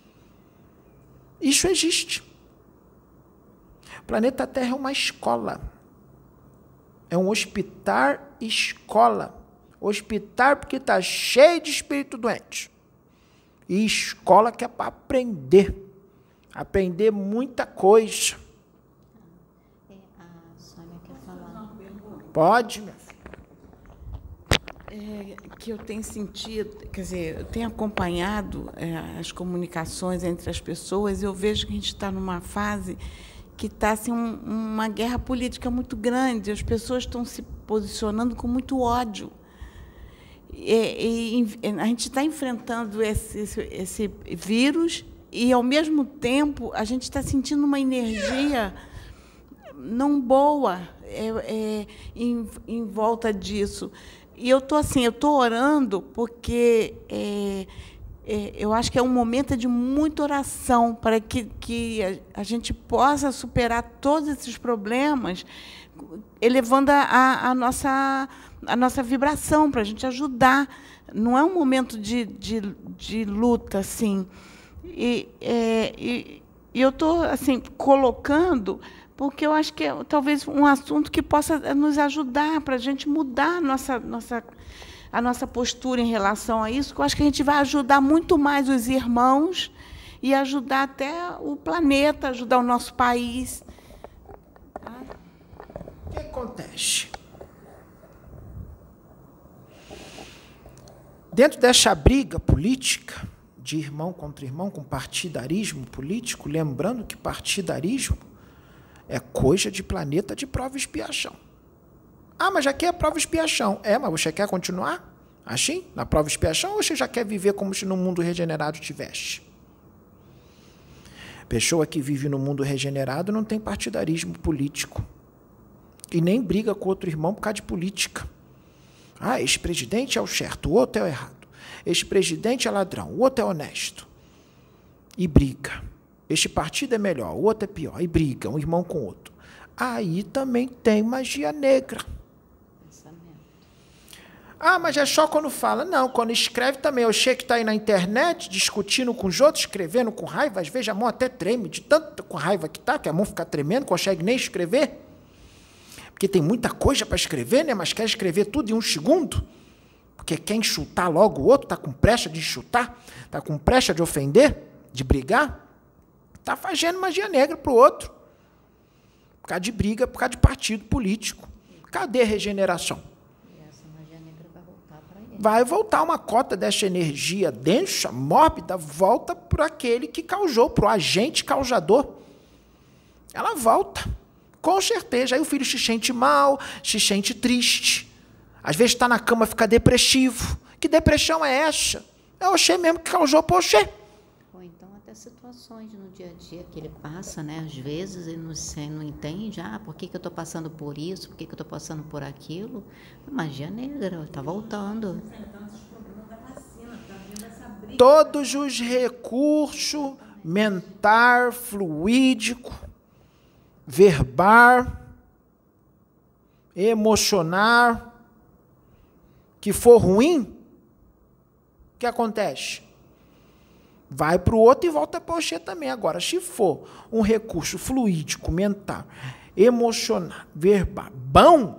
Isso existe. O planeta Terra é uma escola. É um hospital escola. Hospital porque está cheio de espírito doente. E escola que é para aprender. Aprender muita coisa. A Sônia quer falar. Pode, minha filha. É, que eu tenho sentido, quer dizer, eu tenho acompanhado é, as comunicações entre as pessoas, e eu vejo que a gente está numa fase que está assim, um, uma guerra política muito grande, as pessoas estão se posicionando com muito ódio. E, e a gente está enfrentando esse, esse, esse vírus e, ao mesmo tempo, a gente está sentindo uma energia não boa é, é, em, em volta disso. E eu estou assim, eu estou orando porque é, é, eu acho que é um momento de muita oração para que, que a, a gente possa superar todos esses problemas, elevando a, a, nossa, a nossa vibração, para a gente ajudar. Não é um momento de, de, de luta, assim. E, é, e, e eu estou assim, colocando... porque eu acho que é talvez um assunto que possa nos ajudar para a gente mudar a nossa, nossa, a nossa postura em relação a isso, que eu acho que a gente vai ajudar muito mais os irmãos e ajudar até o planeta, ajudar o nosso país. O que acontece? Dentro dessa briga política, de irmão contra irmão, com partidarismo político, lembrando que partidarismo é coisa de planeta de prova e expiação. Ah, mas já quer prova e expiação. É, mas você quer continuar assim, na prova e expiação, ou você já quer viver como se no mundo regenerado tivesse? Pessoa que vive no mundo regenerado não tem partidarismo político. E nem briga com outro irmão por causa de política. Ah, esse presidente é o certo, o outro é o errado. Esse presidente é ladrão, o outro é honesto. E briga. Este partido é melhor, o outro é pior. E briga, um irmão com o outro. Aí também tem magia negra. Ah, mas é só quando fala. Não, quando escreve também. Eu sei que está aí na internet, discutindo com os outros, escrevendo com raiva. Às vezes a mão até treme, de tanta com raiva que está, que a mão fica tremendo, consegue nem escrever. Porque tem muita coisa para escrever, né? Mas quer escrever tudo em um segundo. porque quer enxutar logo o outro, está com pressa de enxutar, está com pressa de ofender, de brigar, está fazendo magia negra para o outro, por causa de briga, por causa de partido político. Cadê a regeneração? E essa magia negra vai voltar para ele. Vai voltar uma cota dessa energia densa, mórbida, volta para aquele que causou, para o agente causador. Ela volta, com certeza. Aí o filho se sente mal, se sente triste. Às vezes está na cama, fica depressivo. Que depressão é essa? É o Oxê mesmo que causou para o Oxê. Ou então até situações no dia a dia que ele passa, né? Às vezes ele não, se, não entende, ah, por que, que eu estou passando por isso, por que, que eu estou passando por aquilo. Magia negra, está voltando. Todos os recursos mental, fluídico, verbal, emocional, que for ruim, o que acontece? Vai para o outro e volta para o Oxê também. Agora, se for um recurso fluídico, mental, emocional, verbal, bom,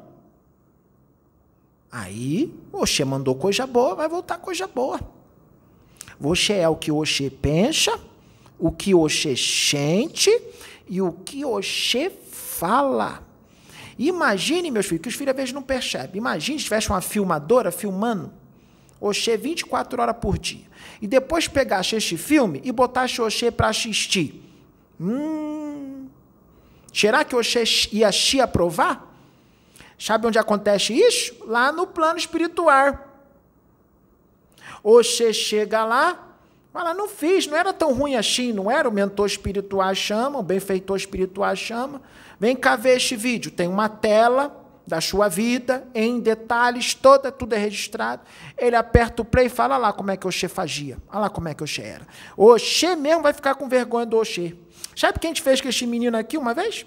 aí o Oxê mandou coisa boa, vai voltar coisa boa. O Oxê é o que o Oxê pensa, o que o Oxê sente e o que o Oxê fala. Imagine, meus filhos, que os filhos às vezes não percebem. Imagine se tivesse uma filmadora filmando Oxê vinte e quatro horas por dia. E depois pegasse este filme e botasse o Oxê para assistir. Hum, será que o Oxê ia te aprovar? Sabe onde acontece isso? Lá no plano espiritual. Oxê chega lá, fala, não fiz, não era tão ruim assim, não era? O mentor espiritual chama, o benfeitor espiritual chama. Vem cá ver este vídeo, tem uma tela da sua vida, em detalhes, toda, tudo é registrado. Ele aperta o play e fala, olha lá como é que o Oxê fazia, olha lá como é que o Oxê era. O Oxê mesmo vai ficar com vergonha do Oxê. Sabe o que a gente fez com este menino aqui uma vez?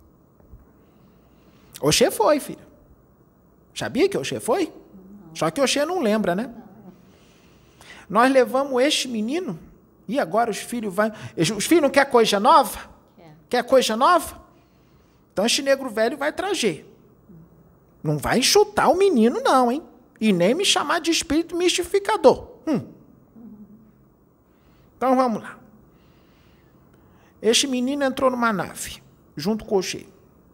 O Oxê foi, filho. Sabia que o Oxê foi? Não. Só que o Oxê não lembra, né? Não. Nós levamos este menino, e agora os filhos vão... Os filhos não querem coisa nova? É. Quer coisa nova? Então este negro velho vai trazer. Não vai enxutar o menino, não, hein? E nem me chamar de espírito mistificador. Hum. Então vamos lá. Este menino entrou numa nave, junto com o Oxê.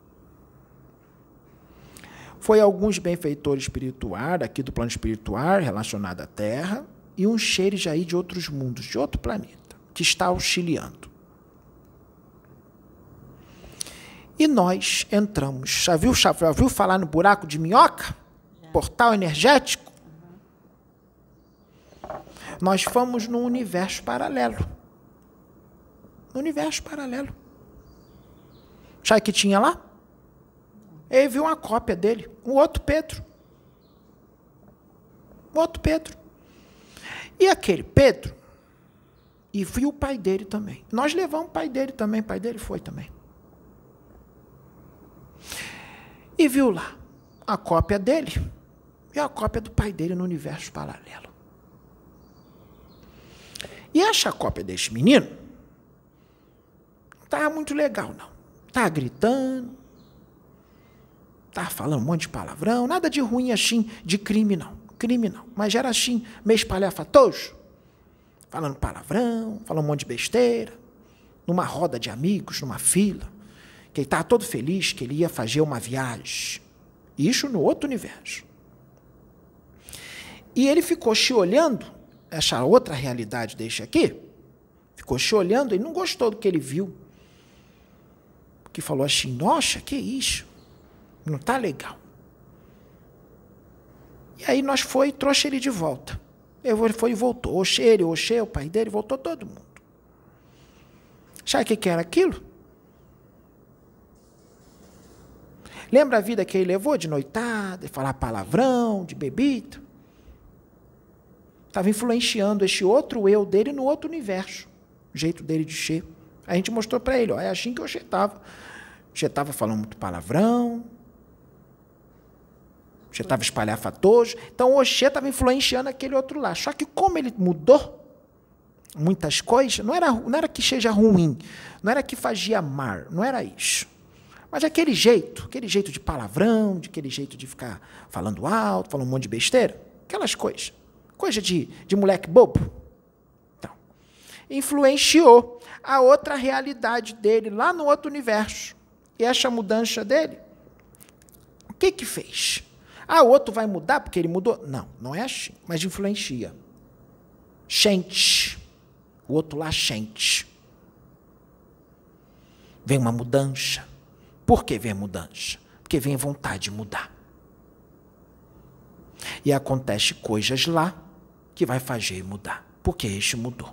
Foi alguns benfeitores espirituais, aqui do plano espiritual, relacionado à Terra, e uns seres aí de outros mundos, de outro planeta, que está auxiliando. E nós entramos. Já viu, já viu falar no buraco de minhoca? Já. Portal energético? Uhum. Nós fomos num universo paralelo. No universo paralelo. Sabe o que tinha lá? Ele viu uma cópia dele, um outro Pedro. Um outro Pedro. E aquele Pedro, e viu o pai dele também. Nós levamos o pai dele também, o pai dele foi também. E viu lá a cópia dele e a cópia do pai dele no universo paralelo. E essa cópia desse menino não estava muito legal, não. Estava gritando, estava falando um monte de palavrão, nada de ruim assim, de crime não. Crime não, mas era assim, meio espalhafatoso, falando palavrão, falando um monte de besteira, numa roda de amigos, numa fila, que ele estava todo feliz que ele ia fazer uma viagem. Isso no outro universo. E ele ficou se olhando, essa outra realidade deste aqui, ficou se olhando e não gostou do que ele viu. Porque falou assim, nossa, que isso? Não está legal. E aí nós foi e trouxe ele de volta. Ele foi e voltou. Oxê, ele, Oxê, o pai dele, voltou todo mundo. Sabe o que, que era aquilo? Lembra a vida que ele levou de noitada, de falar palavrão, de bebida? Estava influenciando esse outro eu dele no outro universo. O jeito dele de ser. A gente mostrou para ele, ó, é assim que o Oxê estava. O Oxê estava falando muito palavrão. O Oxê estava espalhafatoso. Então o Oxê estava influenciando aquele outro lá. Só que como ele mudou muitas coisas, não era, não era que seja ruim, não era que fazia mal, não era isso. Mas aquele jeito, aquele jeito de palavrão, de aquele jeito de ficar falando alto, falando um monte de besteira, aquelas coisas. Coisa de, de moleque bobo. Então, influenciou a outra realidade dele, lá no outro universo. E essa mudança dele, o que que fez? Ah, o outro vai mudar porque ele mudou? Não, não é assim, mas influencia. Sente. O outro lá sente. Vem uma mudança. Por que vem a mudança? Porque vem vontade de mudar. E acontece coisas lá que vai fazer mudar. Porque este mudou.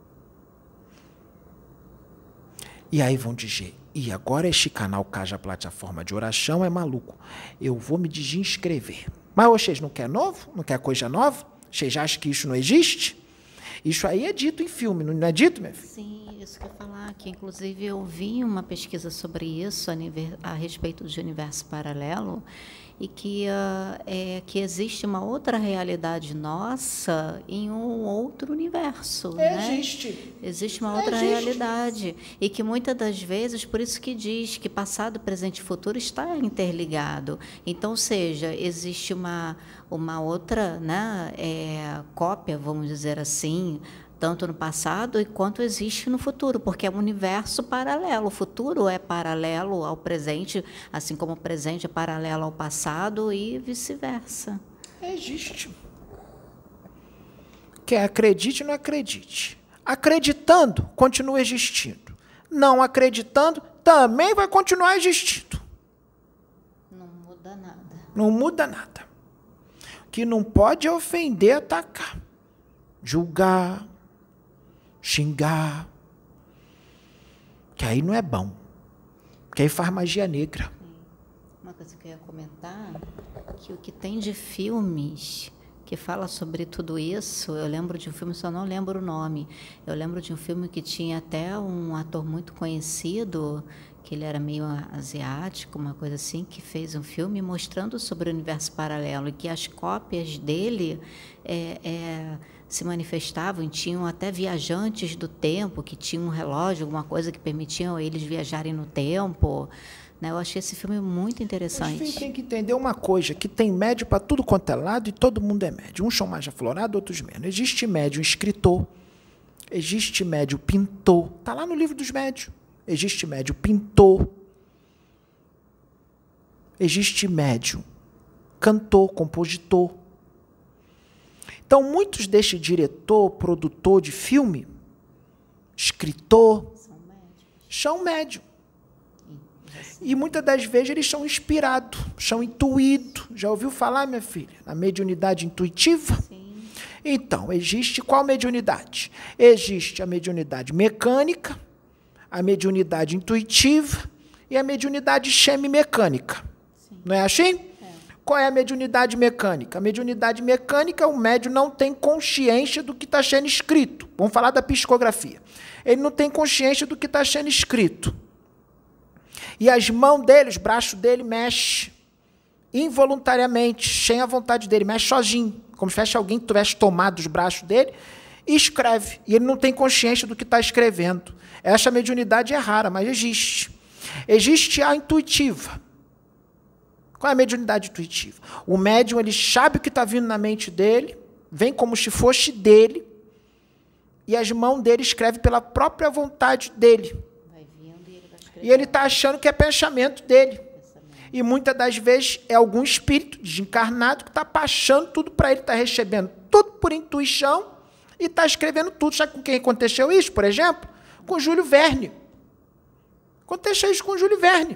E aí vão dizer, e agora este canal Caja Plataforma de Oração é maluco. Eu vou me desinscrever. Mas vocês não querem novo? Não querem coisa nova? Vocês acham que isso não existe? Isso aí é dito em filme, não é dito, minha filha? Sim, isso que eu ia falar, que inclusive eu vi uma pesquisa sobre isso a, nivel, a respeito de universo paralelo, e que, uh, é, que existe uma outra realidade nossa em um outro universo. Existe. Né? Existe uma outra Existe. realidade. E que muitas das vezes, por isso que diz que passado, presente e futuro está interligado. Então, ou seja, existe uma, uma outra, né, é, cópia, vamos dizer assim, tanto no passado quanto existe no futuro, porque é um universo paralelo. O futuro é paralelo ao presente, assim como o presente é paralelo ao passado e vice-versa. Existe. Quer acredite ou não acredite. Acreditando, continua existindo. Não acreditando, também vai continuar existindo. Não muda nada. Não muda nada. O que não pode é ofender, atacar, julgar, xingar, que aí não é bom, que aí faz magia negra. Uma coisa que eu ia comentar, que o que tem de filmes que fala sobre tudo isso, eu lembro de um filme, só não lembro o nome, eu lembro de um filme que tinha até um ator muito conhecido, que ele era meio asiático, uma coisa assim, que fez um filme mostrando sobre o universo paralelo, e que as cópias dele é, é, se manifestavam, tinham até viajantes do tempo, que tinham um relógio, alguma coisa que permitiam eles viajarem no tempo. Né? Eu achei esse filme muito interessante. Mas tem que entender uma coisa, que tem médium para tudo quanto é lado e todo mundo é médium. Uns são mais aflorados, outros menos. Existe médium escritor, existe médium pintor. Está lá no livro dos médiuns. Existe médium pintor. Existe médium cantor, compositor. Então, muitos deste diretor, produtor de filme, escritor, São médicos. são médium. E muitas das vezes eles são inspirados, são intuídos. Já ouviu falar, minha filha, na mediunidade intuitiva? Sim. Então, existe qual mediunidade? Existe a mediunidade mecânica, a mediunidade intuitiva e a mediunidade semimecânica. Não é assim? Qual é a mediunidade mecânica? A mediunidade mecânica, o médium não tem consciência do que está sendo escrito. Vamos falar da psicografia. Ele não tem consciência do que está sendo escrito. E as mãos dele, os braços dele mexem involuntariamente, sem a vontade dele, mexe sozinho, como se fosse alguém que tivesse tomado os braços dele e escreve. E ele não tem consciência do que está escrevendo. Essa mediunidade é rara, mas existe. Existe a intuitiva. Qual é a mediunidade intuitiva? O médium, ele sabe o que está vindo na mente dele, vem como se fosse dele, e as mãos dele escrevem pela própria vontade dele. Vai vindo e ele vai escrever. E ele está achando que é pensamento dele. Pensamento. E muitas das vezes é algum espírito desencarnado que está passando tudo para ele, está recebendo tudo por intuição e está escrevendo tudo. Sabe com quem aconteceu isso, por exemplo? Com Júlio Verne. Aconteceu isso com Júlio Verne.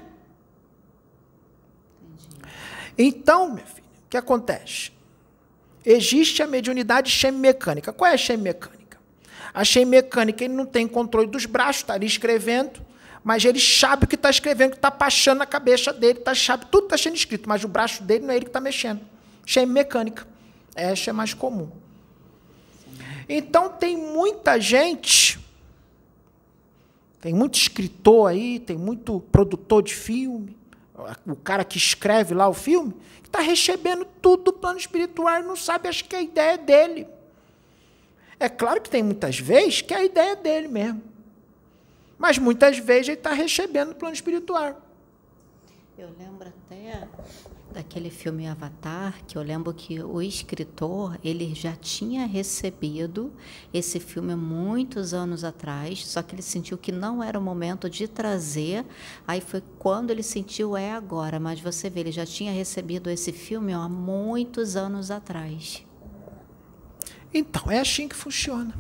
Então, minha filha, o que acontece? Existe a mediunidade semimecânica. Qual é a semimecânica? A semimecânica, ele não tem controle dos braços, está ali escrevendo, mas ele sabe o que está escrevendo, o que está passando na cabeça dele, tá, sabe, tudo está sendo escrito, mas o braço dele não é ele que está mexendo. Semimecânica. Essa é mais comum. Então, tem muita gente, tem muito escritor aí, tem muito produtor de filme, o cara que escreve lá o filme, que está recebendo tudo do plano espiritual e não sabe, acho que a ideia é dele. É claro que tem muitas vezes que a ideia é dele mesmo. Mas muitas vezes ele está recebendo o plano espiritual. Eu lembro até daquele filme Avatar, que eu lembro que o escritor, ele já tinha recebido esse filme muitos anos atrás, só que ele sentiu que não era o momento de trazer, aí foi quando ele sentiu, é agora, mas você vê, ele já tinha recebido esse filme ó, há muitos anos atrás. Então, é assim que funciona.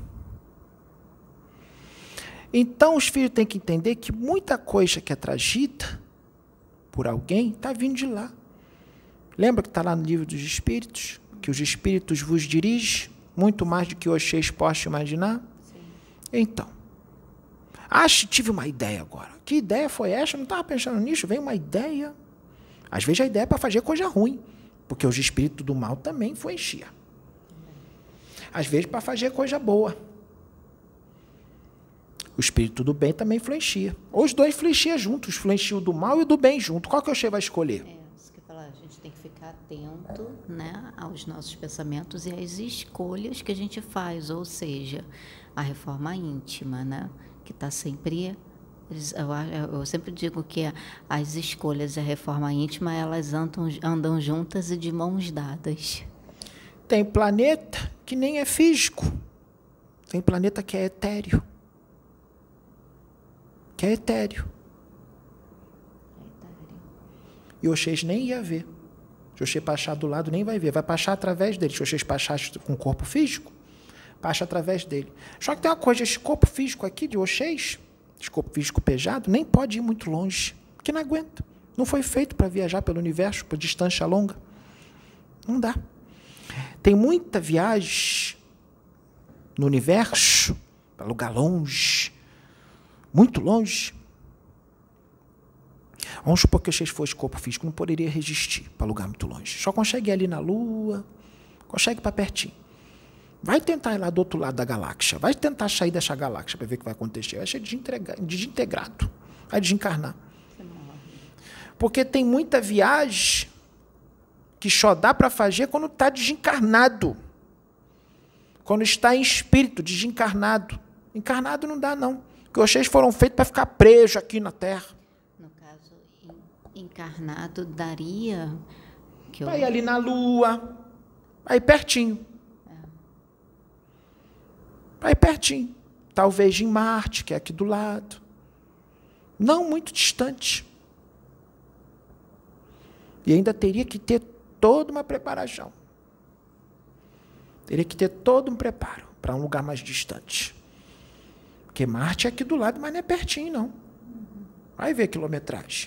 Então, os filhos têm que entender que muita coisa que é trazida por alguém está vindo de lá. Lembra que está lá no livro dos Espíritos? Que os Espíritos vos dirigem, muito mais do que vocês possam imaginar? Sim. Então, acho, tive uma ideia agora. Que ideia foi essa? Eu não estava pensando nisso, veio uma ideia. Às vezes a ideia é para fazer coisa ruim, porque os Espíritos do mal também influenciam. Às vezes para fazer coisa boa. O espírito do bem também influencia. Ou os dois influenciam juntos, influenciam o do mal e o do bem junto. Qual que você vai escolher? É, isso que eu falar, a gente tem que ficar atento, né, aos nossos pensamentos e às escolhas que a gente faz, ou seja, a reforma íntima, né, que está sempre... Eu, eu sempre digo que as escolhas e a reforma íntima, elas andam, andam juntas e de mãos dadas. Tem planeta que nem é físico. Tem planeta que é etéreo. Que é etéreo. E vocês nem ia ver. Se vocês passar do lado, nem vai ver. Vai passar através dele. Se vocês passarem com o corpo físico, passa através dele. Só que tem uma coisa, esse corpo físico aqui de vocês, esse corpo físico pesado, nem pode ir muito longe, porque não aguenta. Não foi feito para viajar pelo universo, por distância longa. Não dá. Tem muita viagem no universo, para lugar longe, muito longe. Vamos supor que vocês fossem corpo físico, não poderia resistir para lugar muito longe. Só consegue ir ali na Lua, consegue para pertinho. Vai tentar ir lá do outro lado da galáxia, vai tentar sair dessa galáxia para ver o que vai acontecer. Vai ser desintegrado, vai desencarnar. Porque tem muita viagem que só dá para fazer quando está desencarnado. Quando está em espírito, desencarnado. Encarnado não dá, não. Porque vocês foram feitos para ficar presos aqui na Terra. No caso, encarnado daria... Que eu... Vai ali na Lua, aí pertinho. É. Vai pertinho. Talvez em Marte, que é aqui do lado. Não muito distante. E ainda teria que ter toda uma preparação. Teria que ter todo um preparo para um lugar mais distante. Porque Marte é aqui do lado, mas não é pertinho, não. Vai ver a quilometragem.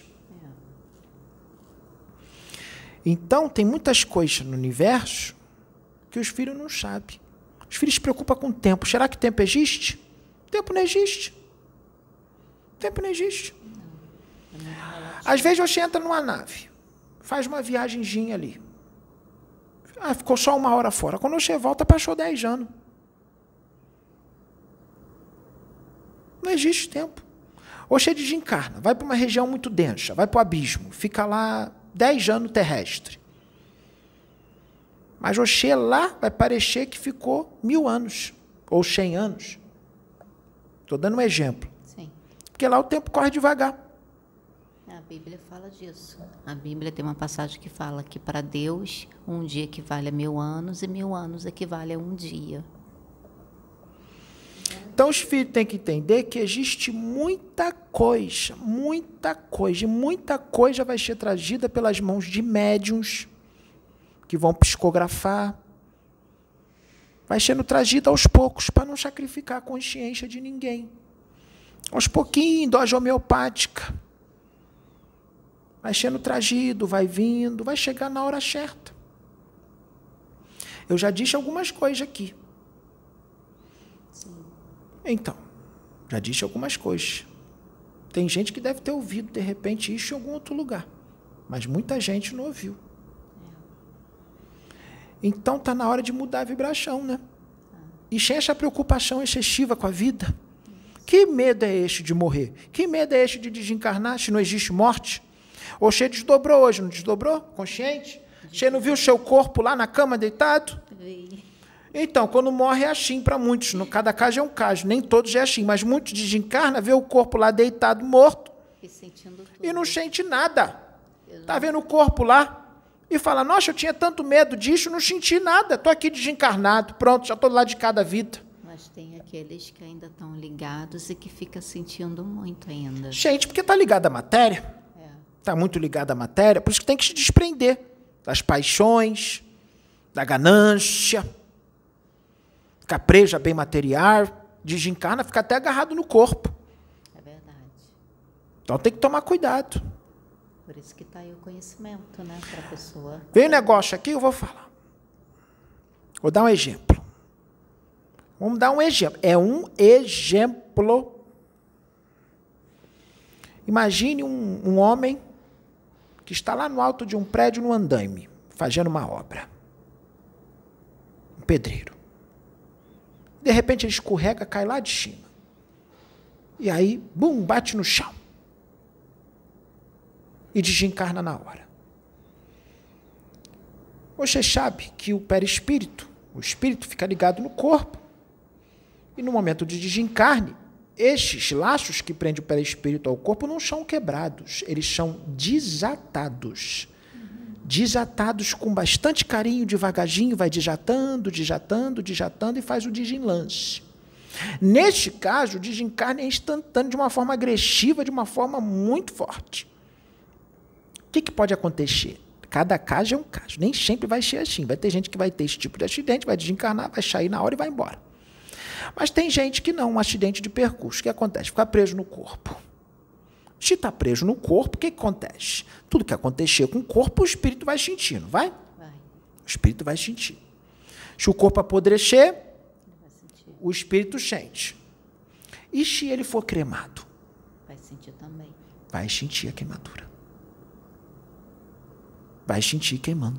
Então, tem muitas coisas no universo que os filhos não sabem. Os filhos se preocupam com o tempo. Será que tempo existe? Tempo não existe. Tempo não existe. Às vezes você entra numa nave, faz uma viagemzinha ali. Ah, ficou só uma hora fora. Quando você volta, passou dez anos. Não existe tempo. Ou você desencarna, vai para uma região muito densa, vai para o abismo, fica lá dez anos terrestre. Mas você lá vai parecer que ficou mil anos, ou cem anos. Estou dando um exemplo. Sim. Porque lá o tempo corre devagar. A Bíblia fala disso. A Bíblia tem uma passagem que fala que para Deus um dia equivale a mil anos e mil anos equivale a um dia. Então os filhos têm que entender que existe muita coisa, muita coisa, e muita coisa vai ser trazida pelas mãos de médiuns que vão psicografar. Vai sendo trazida aos poucos para não sacrificar a consciência de ninguém. Aos pouquinhos, dose homeopática. Vai sendo trazido, vai vindo, vai chegar na hora certa. Eu já disse algumas coisas aqui. Sim. Então, já disse algumas coisas. Tem gente que deve ter ouvido, de repente, isso em algum outro lugar. Mas muita gente não ouviu. Então, está na hora de mudar a vibração, né? E sem essa preocupação excessiva com a vida. Que medo é este de morrer? Que medo é este de desencarnar se não existe morte? Ou você desdobrou hoje, não desdobrou? Consciente? Você não viu o seu corpo lá na cama deitado? Vi. Então, quando morre é assim para muitos. No, cada caso é um caso. Nem todos é assim. Mas muitos desencarnam, vê o corpo lá deitado, morto. E, sentindo tudo. E não sente nada. Está vendo o corpo lá? e fala, nossa, eu tinha tanto medo disso, não senti nada, estou aqui desencarnado, pronto, já estou lá de cada vida. Mas tem aqueles que ainda estão ligados e que ficam sentindo muito ainda. Gente, porque está ligado à matéria, está é. muito ligado à matéria, por isso que tem que se desprender das paixões, da ganância, ficar preso a bem material, desencarna, fica até agarrado no corpo. É verdade. Então tem que tomar cuidado. Por isso que está aí o conhecimento, né, para a pessoa. Vem um negócio aqui, eu vou falar. Vou dar um exemplo. Vamos dar um exemplo. É um exemplo. Imagine um, um homem que está lá no alto de um prédio, no andaime, fazendo uma obra. Um pedreiro. De repente ele escorrega, cai lá de cima. E aí, bum, bate no chão. E desencarna na hora. Você sabe que o perispírito, o espírito fica ligado no corpo. E no momento de desencarne, estes laços que prendem o perispírito ao corpo não são quebrados, eles são desatados. Desatados com bastante carinho, devagarzinho, vai desatando, desatando, desatando e faz o desenlace. Neste caso, o desencarne é instantâneo, de uma forma agressiva, de uma forma muito forte. O que, que pode acontecer? Cada caso é um caso, nem sempre vai ser assim. Vai ter gente que vai ter esse tipo de acidente, vai desencarnar, vai sair na hora e vai embora. Mas tem gente que não, um acidente de percurso. O que acontece? Fica preso no corpo. Se está preso no corpo, o que, que acontece? Tudo que acontecer com o corpo, o espírito vai sentindo, vai? Vai. O espírito vai sentir. Se o corpo apodrecer, vai sentir. O espírito sente. E se ele for cremado? Vai sentir também. Vai sentir a queimadura. Vai sentir queimando.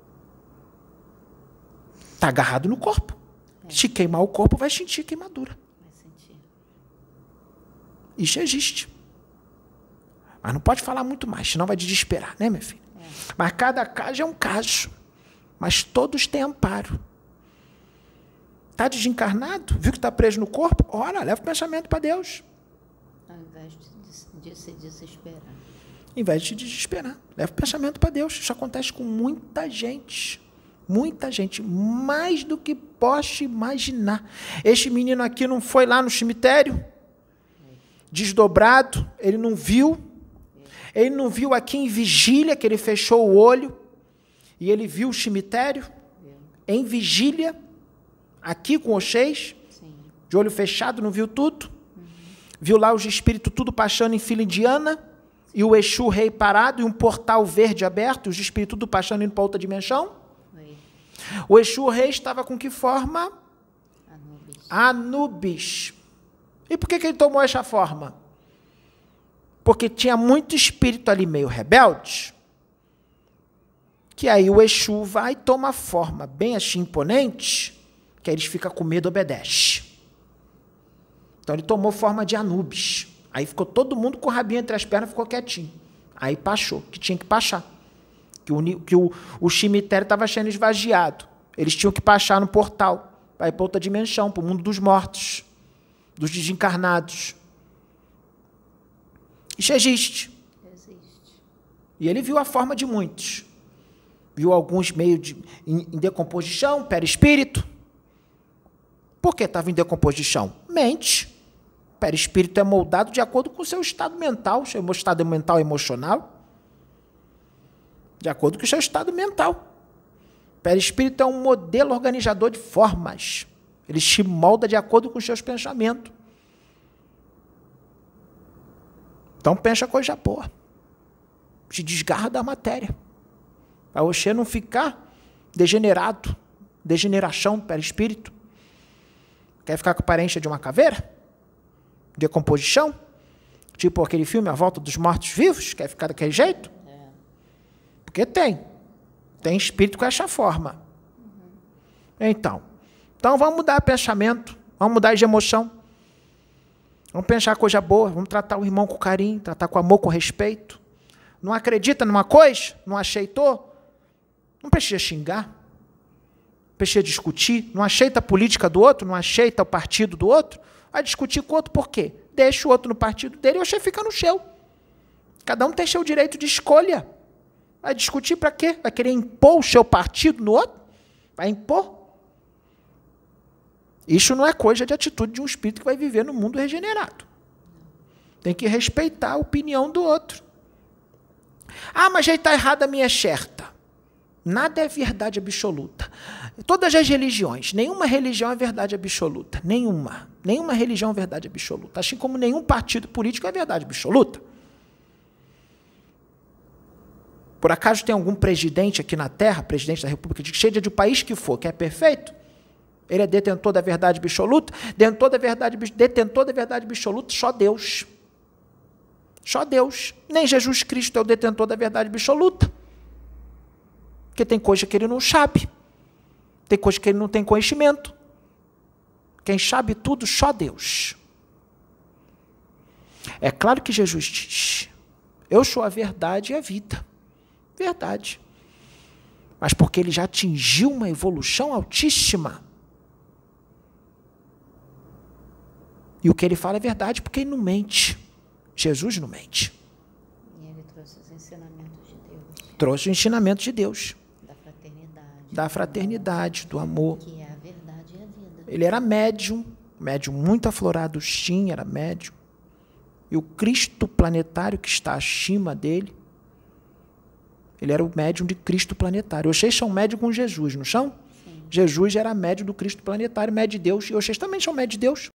Está agarrado no corpo. É. Se queimar o corpo, vai sentir queimadura. Vai sentir. Isso existe. Mas não pode falar muito mais, senão vai desesperar, né, minha filha? É. Mas cada caso é um caso. Mas todos têm amparo. Está desencarnado? Viu que está preso no corpo? Ora, leva o pensamento para Deus. Ao invés de, de se desesperar. Em vez de se desesperar. Leva o pensamento para Deus. Isso acontece com muita gente. Muita gente. Mais do que posso imaginar. Este menino aqui não foi lá no cemitério? Desdobrado. Ele não viu. Ele não viu aqui em vigília, que ele fechou o olho. E ele viu o cemitério. Em vigília. Aqui com vocês. De olho fechado, não viu tudo. Uhum. Viu lá os espíritos tudo passando em fila indiana. E o Exu rei parado, e um portal verde aberto, os espíritos tudo passando indo para outra dimensão. Oi. O Exu rei estava com que forma? Anubis. Anubis. E por que, que ele tomou essa forma? Porque tinha muito espírito ali meio rebelde, que aí o Exu vai e toma forma bem assim imponente, que aí eles ficam com medo e obedecem. Então ele tomou forma de Anubis. Aí ficou todo mundo com o rabinho entre as pernas, ficou quietinho. Aí passou, que tinha que passar. Que o, que o, o cemitério estava sendo esvaziado. Eles tinham que passar no portal, para ir para outra dimensão, para o mundo dos mortos, dos desencarnados. Isso existe. Existe. E ele viu a forma de muitos. Viu alguns meio de, em, em decomposição, perispírito. Por que estava em decomposição? Mente. O perispírito é moldado de acordo com o seu estado mental, seu estado mental e emocional. De acordo com o seu estado mental. O perispírito é um modelo organizador de formas. Ele se molda de acordo com os seus pensamentos. Então pensa coisa boa. Se desgarra da matéria. Para você não ficar degenerado. Degeneração do perispírito. Quer ficar com a aparência de uma caveira? Decomposição? Tipo aquele filme A Volta dos Mortos-Vivos? Quer ficar daquele jeito? É. Porque tem. Tem espírito com essa forma. Uhum. Então, então vamos mudar o pensamento, vamos mudar de emoção. Vamos pensar coisa boa, vamos tratar o irmão com carinho, tratar com amor, com respeito. Não acredita numa coisa? Não aceitou? Não precisa xingar. Não precisa discutir. Não aceita a política do outro, não aceita o partido do outro. Vai discutir com o outro por quê? Deixa o outro no partido dele e você fica no seu. Cada um tem seu direito de escolha. Vai discutir para quê? Vai querer impor o seu partido no outro? Vai impor? Isso não é coisa de atitude de um espírito que vai viver no mundo regenerado. Tem que respeitar a opinião do outro. Ah, mas já está errada a minha certa. Nada é verdade absoluta. Todas as religiões, nenhuma religião é verdade absoluta. Nenhuma. Nenhuma religião é verdade absoluta. Assim como nenhum partido político é verdade absoluta. Por acaso tem algum presidente aqui na Terra, presidente da República, seja do país que for, que é perfeito? Ele é detentor da verdade absoluta? Detentor da verdade, detentor da verdade absoluta, só Deus. Só Deus. Nem Jesus Cristo é o detentor da verdade absoluta. Porque tem coisa que ele não sabe. Tem coisa que ele não tem conhecimento. Quem sabe tudo, só Deus. É claro que Jesus diz, eu sou a verdade e a vida. Verdade. Mas porque ele já atingiu uma evolução altíssima. E o que ele fala é verdade, porque ele não mente. Jesus não mente. E ele trouxe os ensinamentos de Deus. Trouxe o ensinamento de Deus. Da fraternidade. Da fraternidade, do amor. Que é a verdade e a vida. Ele era médium, médium muito aflorado, sim, era médium. E o Cristo planetário que está acima dele, ele era o médium de Cristo planetário. Vocês são médium com Jesus, não são? Sim. Jesus era médium do Cristo planetário, médium de Deus. E vocês também são médium de Deus.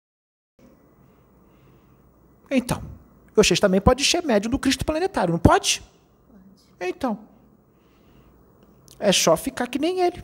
Então, vocês também podem ser médium do Cristo planetário, não pode? Pode. Então, é só ficar que nem ele.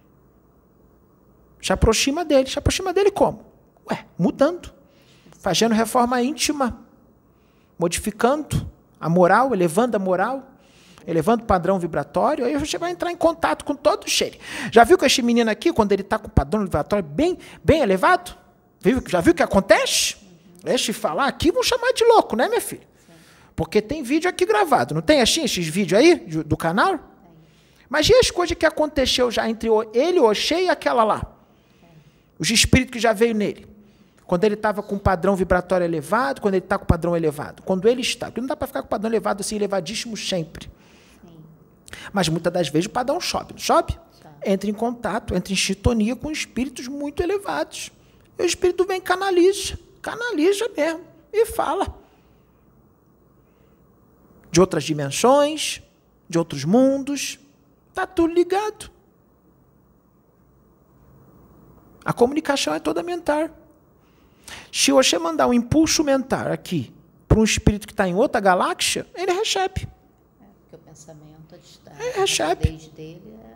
Se aproxima dele. Se aproxima dele como? Ué, mudando. Fazendo reforma íntima. Modificando a moral, elevando a moral. Elevando o padrão vibratório, aí você vai entrar em contato com todos eles. Já viu que esse menino aqui, quando ele está com o padrão vibratório bem, bem elevado? Viu? Já viu o que acontece? Deixa eu falar aqui, vão chamar de louco, né, minha filha? Porque tem vídeo aqui gravado, não tem assim esses vídeos aí do canal? Mas e as coisas que aconteceu já entre ele, o Oxê, e aquela lá? Os espíritos que já veio nele. Quando ele estava com o padrão vibratório elevado, quando ele está com o padrão elevado. Quando ele está, porque não dá para ficar com o padrão elevado assim, elevadíssimo sempre. Mas muitas das vezes o padrão sobe, não sobe? Entra em contato, entra em sintonia com espíritos muito elevados. E o espírito vem e canaliza, canaliza mesmo, e fala. De outras dimensões, de outros mundos, está tudo ligado. A comunicação é toda mental. Se você mandar um impulso mental aqui para um espírito que está em outra galáxia, ele recebe. É, porque o pensamento está. Ele recebe. Dele é...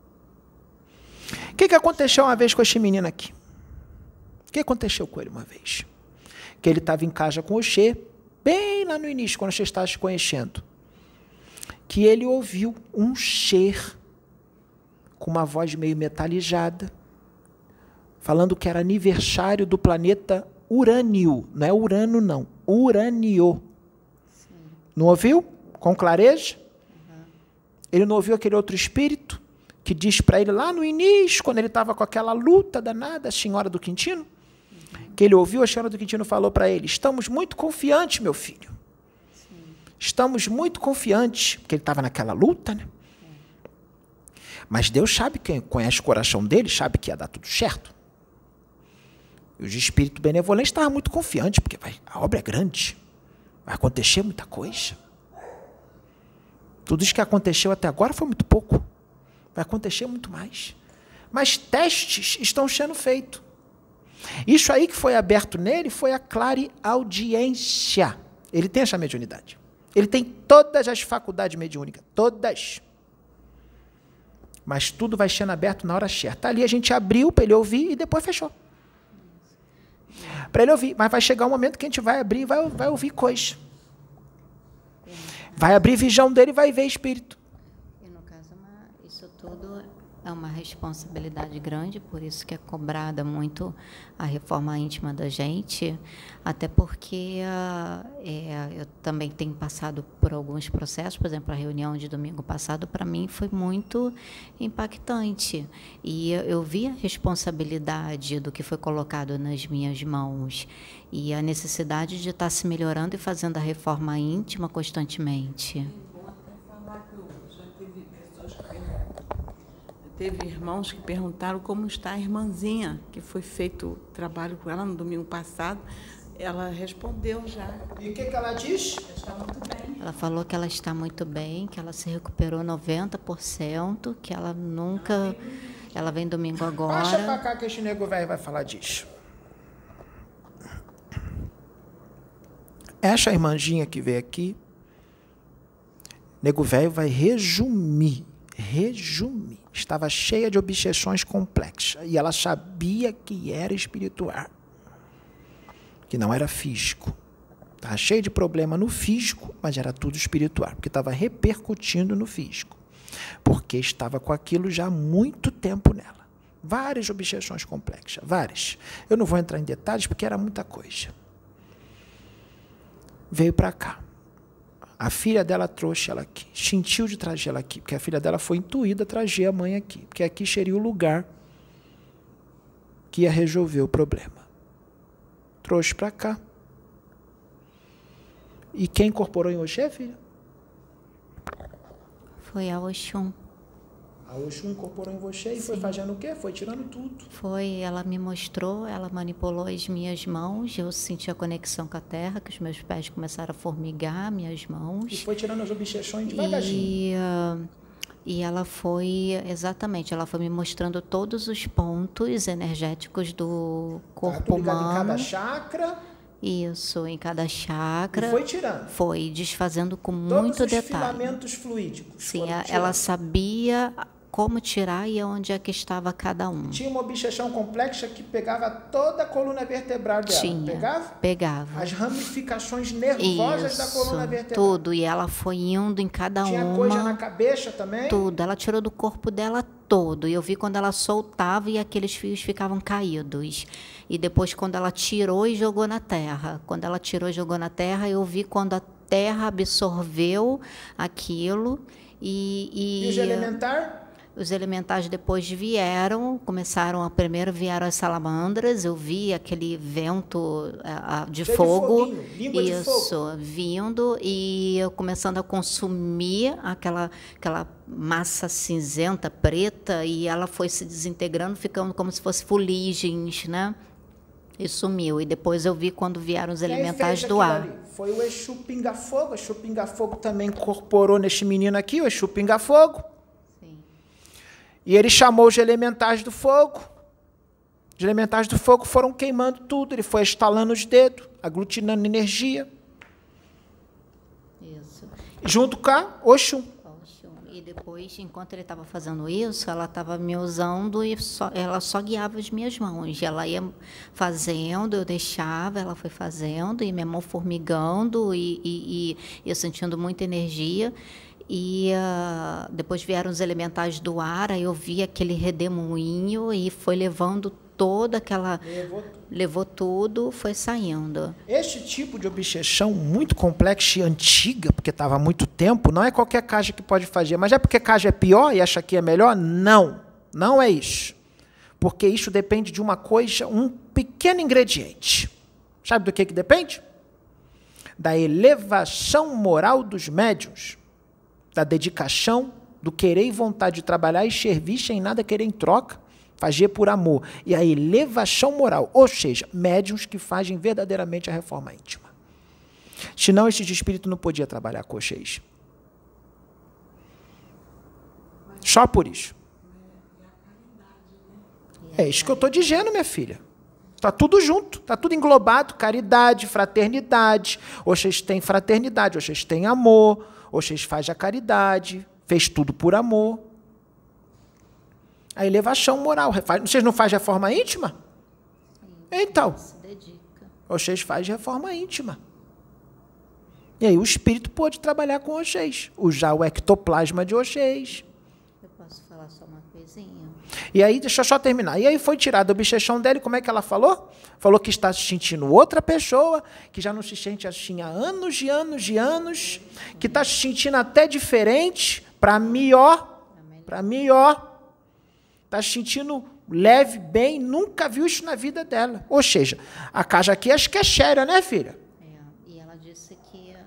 O que, que aconteceu uma vez com esse menino aqui? O que aconteceu com ele uma vez? Que ele estava em casa com o Oxê, bem lá no início, quando você estava se conhecendo, que ele ouviu um ser com uma voz meio metalizada, falando que era aniversário do planeta Urânio. Não é Urano, não. Urânio. Sim. Não ouviu? Com clareza? Uhum. Ele não ouviu aquele outro espírito que disse para ele lá no início, quando ele estava com aquela luta danada, a senhora do Quintino, uhum. que ele ouviu, a senhora do Quintino falou para ele, estamos muito confiantes, meu filho. Sim. Estamos muito confiantes, porque ele estava naquela luta, né? É. Mas Deus sabe, quem conhece o coração dele, sabe que ia dar tudo certo. E os espíritos benevolentes estavam muito confiantes, porque vai, a obra é grande, vai acontecer muita coisa. Tudo isso que aconteceu até agora foi muito pouco, vai acontecer muito mais. Mas testes estão sendo feitos. Isso aí que foi aberto nele foi a clareaudiência. Ele tem essa mediunidade. Ele tem todas as faculdades mediúnicas, todas. Mas tudo vai sendo aberto na hora certa. Ali a gente abriu para ele ouvir e depois fechou. Para ele ouvir, mas vai chegar um momento que a gente vai abrir e vai, vai ouvir coisa. Vai abrir visão dele e vai ver espírito. E no caso, uma, isso tudo é uma responsabilidade grande, por isso que é cobrada muito a reforma íntima da gente, até porque uh, é, eu também tenho passado por alguns processos, por exemplo, a reunião de domingo passado, para mim, foi muito impactante. E eu, eu vi a responsabilidade do que foi colocado nas minhas mãos e a necessidade de estar se melhorando e fazendo a reforma íntima constantemente. Vou até falar que eu já teve irmãos que perguntaram como está a irmãzinha, que foi feito o trabalho com ela no domingo passado. Ela respondeu já. E o que, que ela diz? Ela está muito bem. Ela falou que ela está muito bem, que ela se recuperou noventa por cento, que ela nunca... Ela vem domingo agora. Baixa pra cá que este nego velho vai falar disso. Essa irmãzinha que veio aqui, nego velho vai resumir, resumir. Estava cheia de obsessões complexas e ela sabia que era espiritual, que não era físico. Estava cheia de problema no físico, mas era tudo espiritual, porque estava repercutindo no físico, porque estava com aquilo já há muito tempo nela. Várias obsessões complexas, várias. Eu não vou entrar em detalhes porque era muita coisa. Veio para cá. A filha dela trouxe ela aqui, sentiu de trazer ela aqui, porque a filha dela foi intuída a trazer a mãe aqui, porque aqui seria o lugar que ia resolver o problema. Trouxe para cá. E quem incorporou em Oxê, filha? Foi a Oxum. A Oxum incorporou em você e Sim. foi fazendo o quê? Foi tirando tudo. Foi, ela me mostrou, ela manipulou as minhas mãos, eu senti a conexão com a terra, que os meus pés começaram a formigar minhas mãos. E foi tirando as obsessões devagarzinho. E, uh, e ela foi, exatamente, ela foi me mostrando todos os pontos energéticos do corpo tá, tô ligado humano. Em cada chakra. Isso, em cada chakra. E foi tirando. Foi, desfazendo com Todos muito os detalhe. filamentos fluídicos. Sim, ela sabia como tirar e onde é que estava cada um. Tinha uma obsessão complexa que pegava toda a coluna vertebral dela. Tinha, pegava? Pegava. As ramificações nervosas Isso, da coluna vertebral. Tudo, e ela foi indo em cada Tinha uma. Tinha coisa na cabeça também? Tudo, ela tirou do corpo dela todo. E eu vi quando ela soltava e aqueles fios ficavam caídos. E depois quando ela tirou e jogou na terra. Quando ela tirou e jogou na terra, eu vi quando a terra absorveu aquilo. E, e, e os elementares? Os elementais depois vieram, começaram a primeiro vieram as salamandras, eu vi aquele vento uh, de Cheio fogo, de foguinho, língua isso, de fogo. vindo e eu começando a consumir aquela aquela massa cinzenta, preta, e ela foi se desintegrando, ficando como se fosse fuligens, né? E sumiu. E depois eu vi quando vieram os elementais do ar. Ali? Foi o Exu Pinga-Fogo. O Exu Pinga-Fogo também incorporou neste menino aqui, o Exu Pinga-Fogo. E ele chamou os elementais do fogo. Os elementais do fogo foram queimando tudo. Ele foi estalando os dedos, aglutinando energia. Isso. Junto com a Oxum. E depois, enquanto ele estava fazendo isso, ela estava me usando e só, ela só guiava as minhas mãos. Ela ia fazendo, eu deixava, ela foi fazendo, e minha mão formigando, e, e, e eu sentindo muita energia. E uh, depois vieram os elementais do ar, aí eu vi aquele redemoinho e foi levando toda aquela... Levou, levou tudo, foi saindo. Este tipo de obsessão muito complexa e antiga, porque estava há muito tempo, não é qualquer caixa que pode fazer, mas é porque caixa é pior e essa aqui é melhor? Não, não é isso. Porque isso depende de uma coisa, um pequeno ingrediente. Sabe do que, que depende? Da elevação moral dos médiuns. Da dedicação, do querer e vontade de trabalhar e servir sem nada querer em troca, fazer por amor. E a elevação moral, ou seja, médiuns que fazem verdadeiramente a reforma íntima. Senão, esse espírito não podia trabalhar com vocês. Só por isso. É isso que eu estou dizendo, minha filha. Está tudo junto, está tudo englobado. Caridade, fraternidade. Vocês têm fraternidade, vocês têm amor. Vocês fazem a caridade, fez tudo por amor. A elevação moral. Vocês não fazem reforma íntima? Sim, então, se dedica. Vocês fazem reforma íntima. E aí o espírito pode trabalhar com vocês, usar o ectoplasma de vocês. Eu posso falar só uma coisinha? E aí, deixa eu só terminar. E aí foi tirada a obsessão dela, e como é que ela falou? Falou que está se sentindo outra pessoa, que já não se sente assim há anos e anos e anos, que está se sentindo até diferente, para melhor, para melhor. Está se sentindo leve, bem, nunca viu isso na vida dela. Ou seja, a casa aqui acho que é séria, né, filha? É, e ela disse que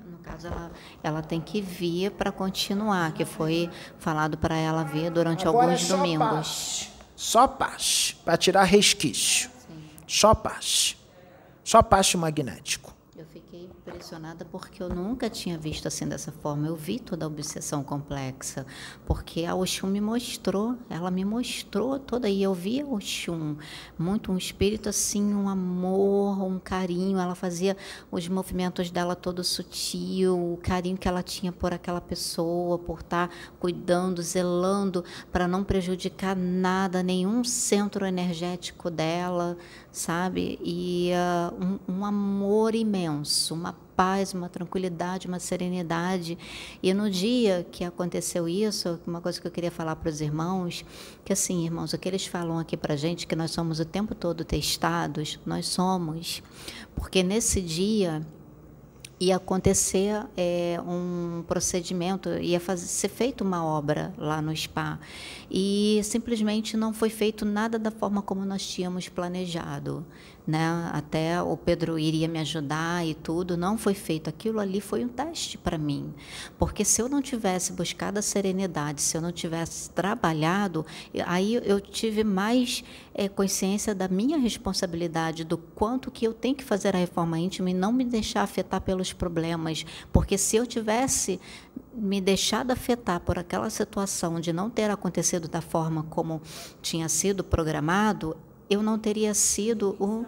No caso, ela, ela tem que vir para continuar, que foi falado para ela vir durante Agora alguns é só domingos. paz. Só paz, para tirar resquício. Sim. Só paz. Só passe magnético. Eu fiquei impressionada porque eu nunca tinha visto assim dessa forma. Eu vi toda a obsessão complexa, porque a Oxum me mostrou, ela me mostrou toda, e eu vi a Oxum, muito um espírito assim, um amor, um carinho. Ela fazia os movimentos dela todo sutil, o carinho que ela tinha por aquela pessoa, por estar cuidando, zelando para não prejudicar nada, nenhum centro energético dela, sabe? E uh, um, um amor imenso, uma paz, uma tranquilidade, uma serenidade. E no dia que aconteceu isso, uma coisa que eu queria falar para os irmãos, que assim, irmãos, o que eles falam aqui para a gente, que nós somos o tempo todo testados, nós somos, porque nesse dia ia acontecer é, um procedimento, ia fazer, ser feita uma obra lá no spa, e simplesmente não foi feito nada da forma como nós tínhamos planejado, né? Até o Pedro iria me ajudar e tudo, não foi feito. Aquilo ali foi um teste para mim, porque se eu não tivesse buscado a serenidade, se eu não tivesse trabalhado, aí eu tive mais é, consciência da minha responsabilidade, do quanto que eu tenho que fazer a reforma íntima e não me deixar afetar pelos problemas, porque se eu tivesse me deixado afetar por aquela situação de não ter acontecido da forma como tinha sido programado, eu não teria sido o...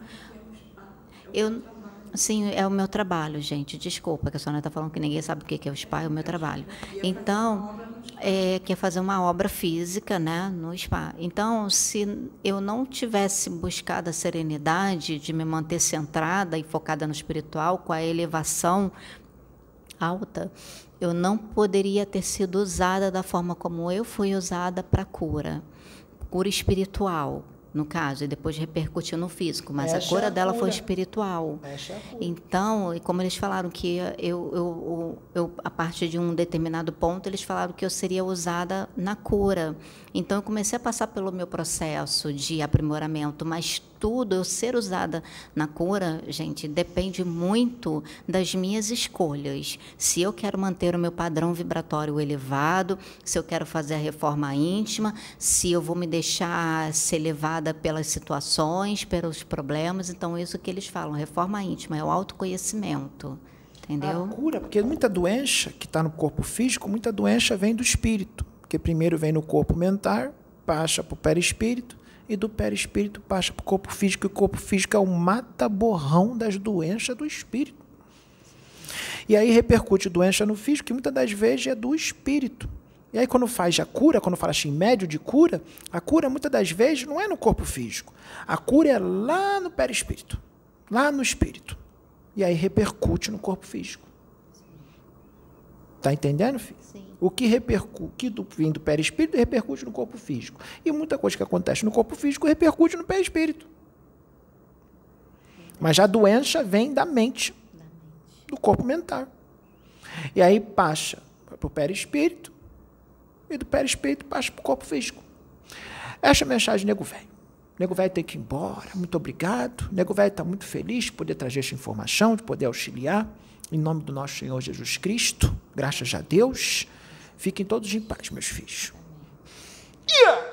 Eu, sim, é o meu trabalho, gente. Desculpa, que a senhora está falando que ninguém sabe o que é o spa, é o meu trabalho. Então, é, quer fazer uma obra física, né, no spa. Então, se eu não tivesse buscado a serenidade de me manter centrada e focada no espiritual, com a elevação alta, eu não poderia ter sido usada da forma como eu fui usada para cura, cura espiritual, no caso, e depois repercutiu no físico, mas Essa a cura é a dela cura. Foi espiritual. Essa é a cura. Então, e como eles falaram que eu, eu, eu, a partir de um determinado ponto, eles falaram que eu seria usada na cura. Então, eu comecei a passar pelo meu processo de aprimoramento, mas tudo, eu ser usada na cura, gente, depende muito das minhas escolhas. Se eu quero manter o meu padrão vibratório elevado, se eu quero fazer a reforma íntima, se eu vou me deixar ser levada pelas situações, pelos problemas. Então, isso que eles falam, reforma íntima, é o autoconhecimento. Entendeu? A cura, porque muita doença que está no corpo físico, muita doença vem do espírito. Porque primeiro vem no corpo mental, passa para o perispírito, e do perispírito passa para o corpo físico, e o corpo físico é o mata-borrão das doenças do espírito. E aí repercute doença no físico, que muitas das vezes é do espírito. E aí quando faz a cura, quando fala assim, médio de cura, a cura muitas das vezes não é no corpo físico. A cura é lá no perispírito, lá no espírito. E aí repercute no corpo físico. Está entendendo, filho? Sim. O que repercute do, vem do perispírito repercute no corpo físico. E muita coisa que acontece no corpo físico repercute no perispírito. Mas a doença vem da mente, do corpo mental. E aí passa para o perispírito, e do perispírito passa para o corpo físico. Essa é a mensagem do nego velho. O nego velho tem que ir embora, muito obrigado. O nego velho está muito feliz de poder trazer essa informação, de poder auxiliar. Em nome do nosso Senhor Jesus Cristo, graças a Deus, fiquem todos em paz, meus filhos. Yeah!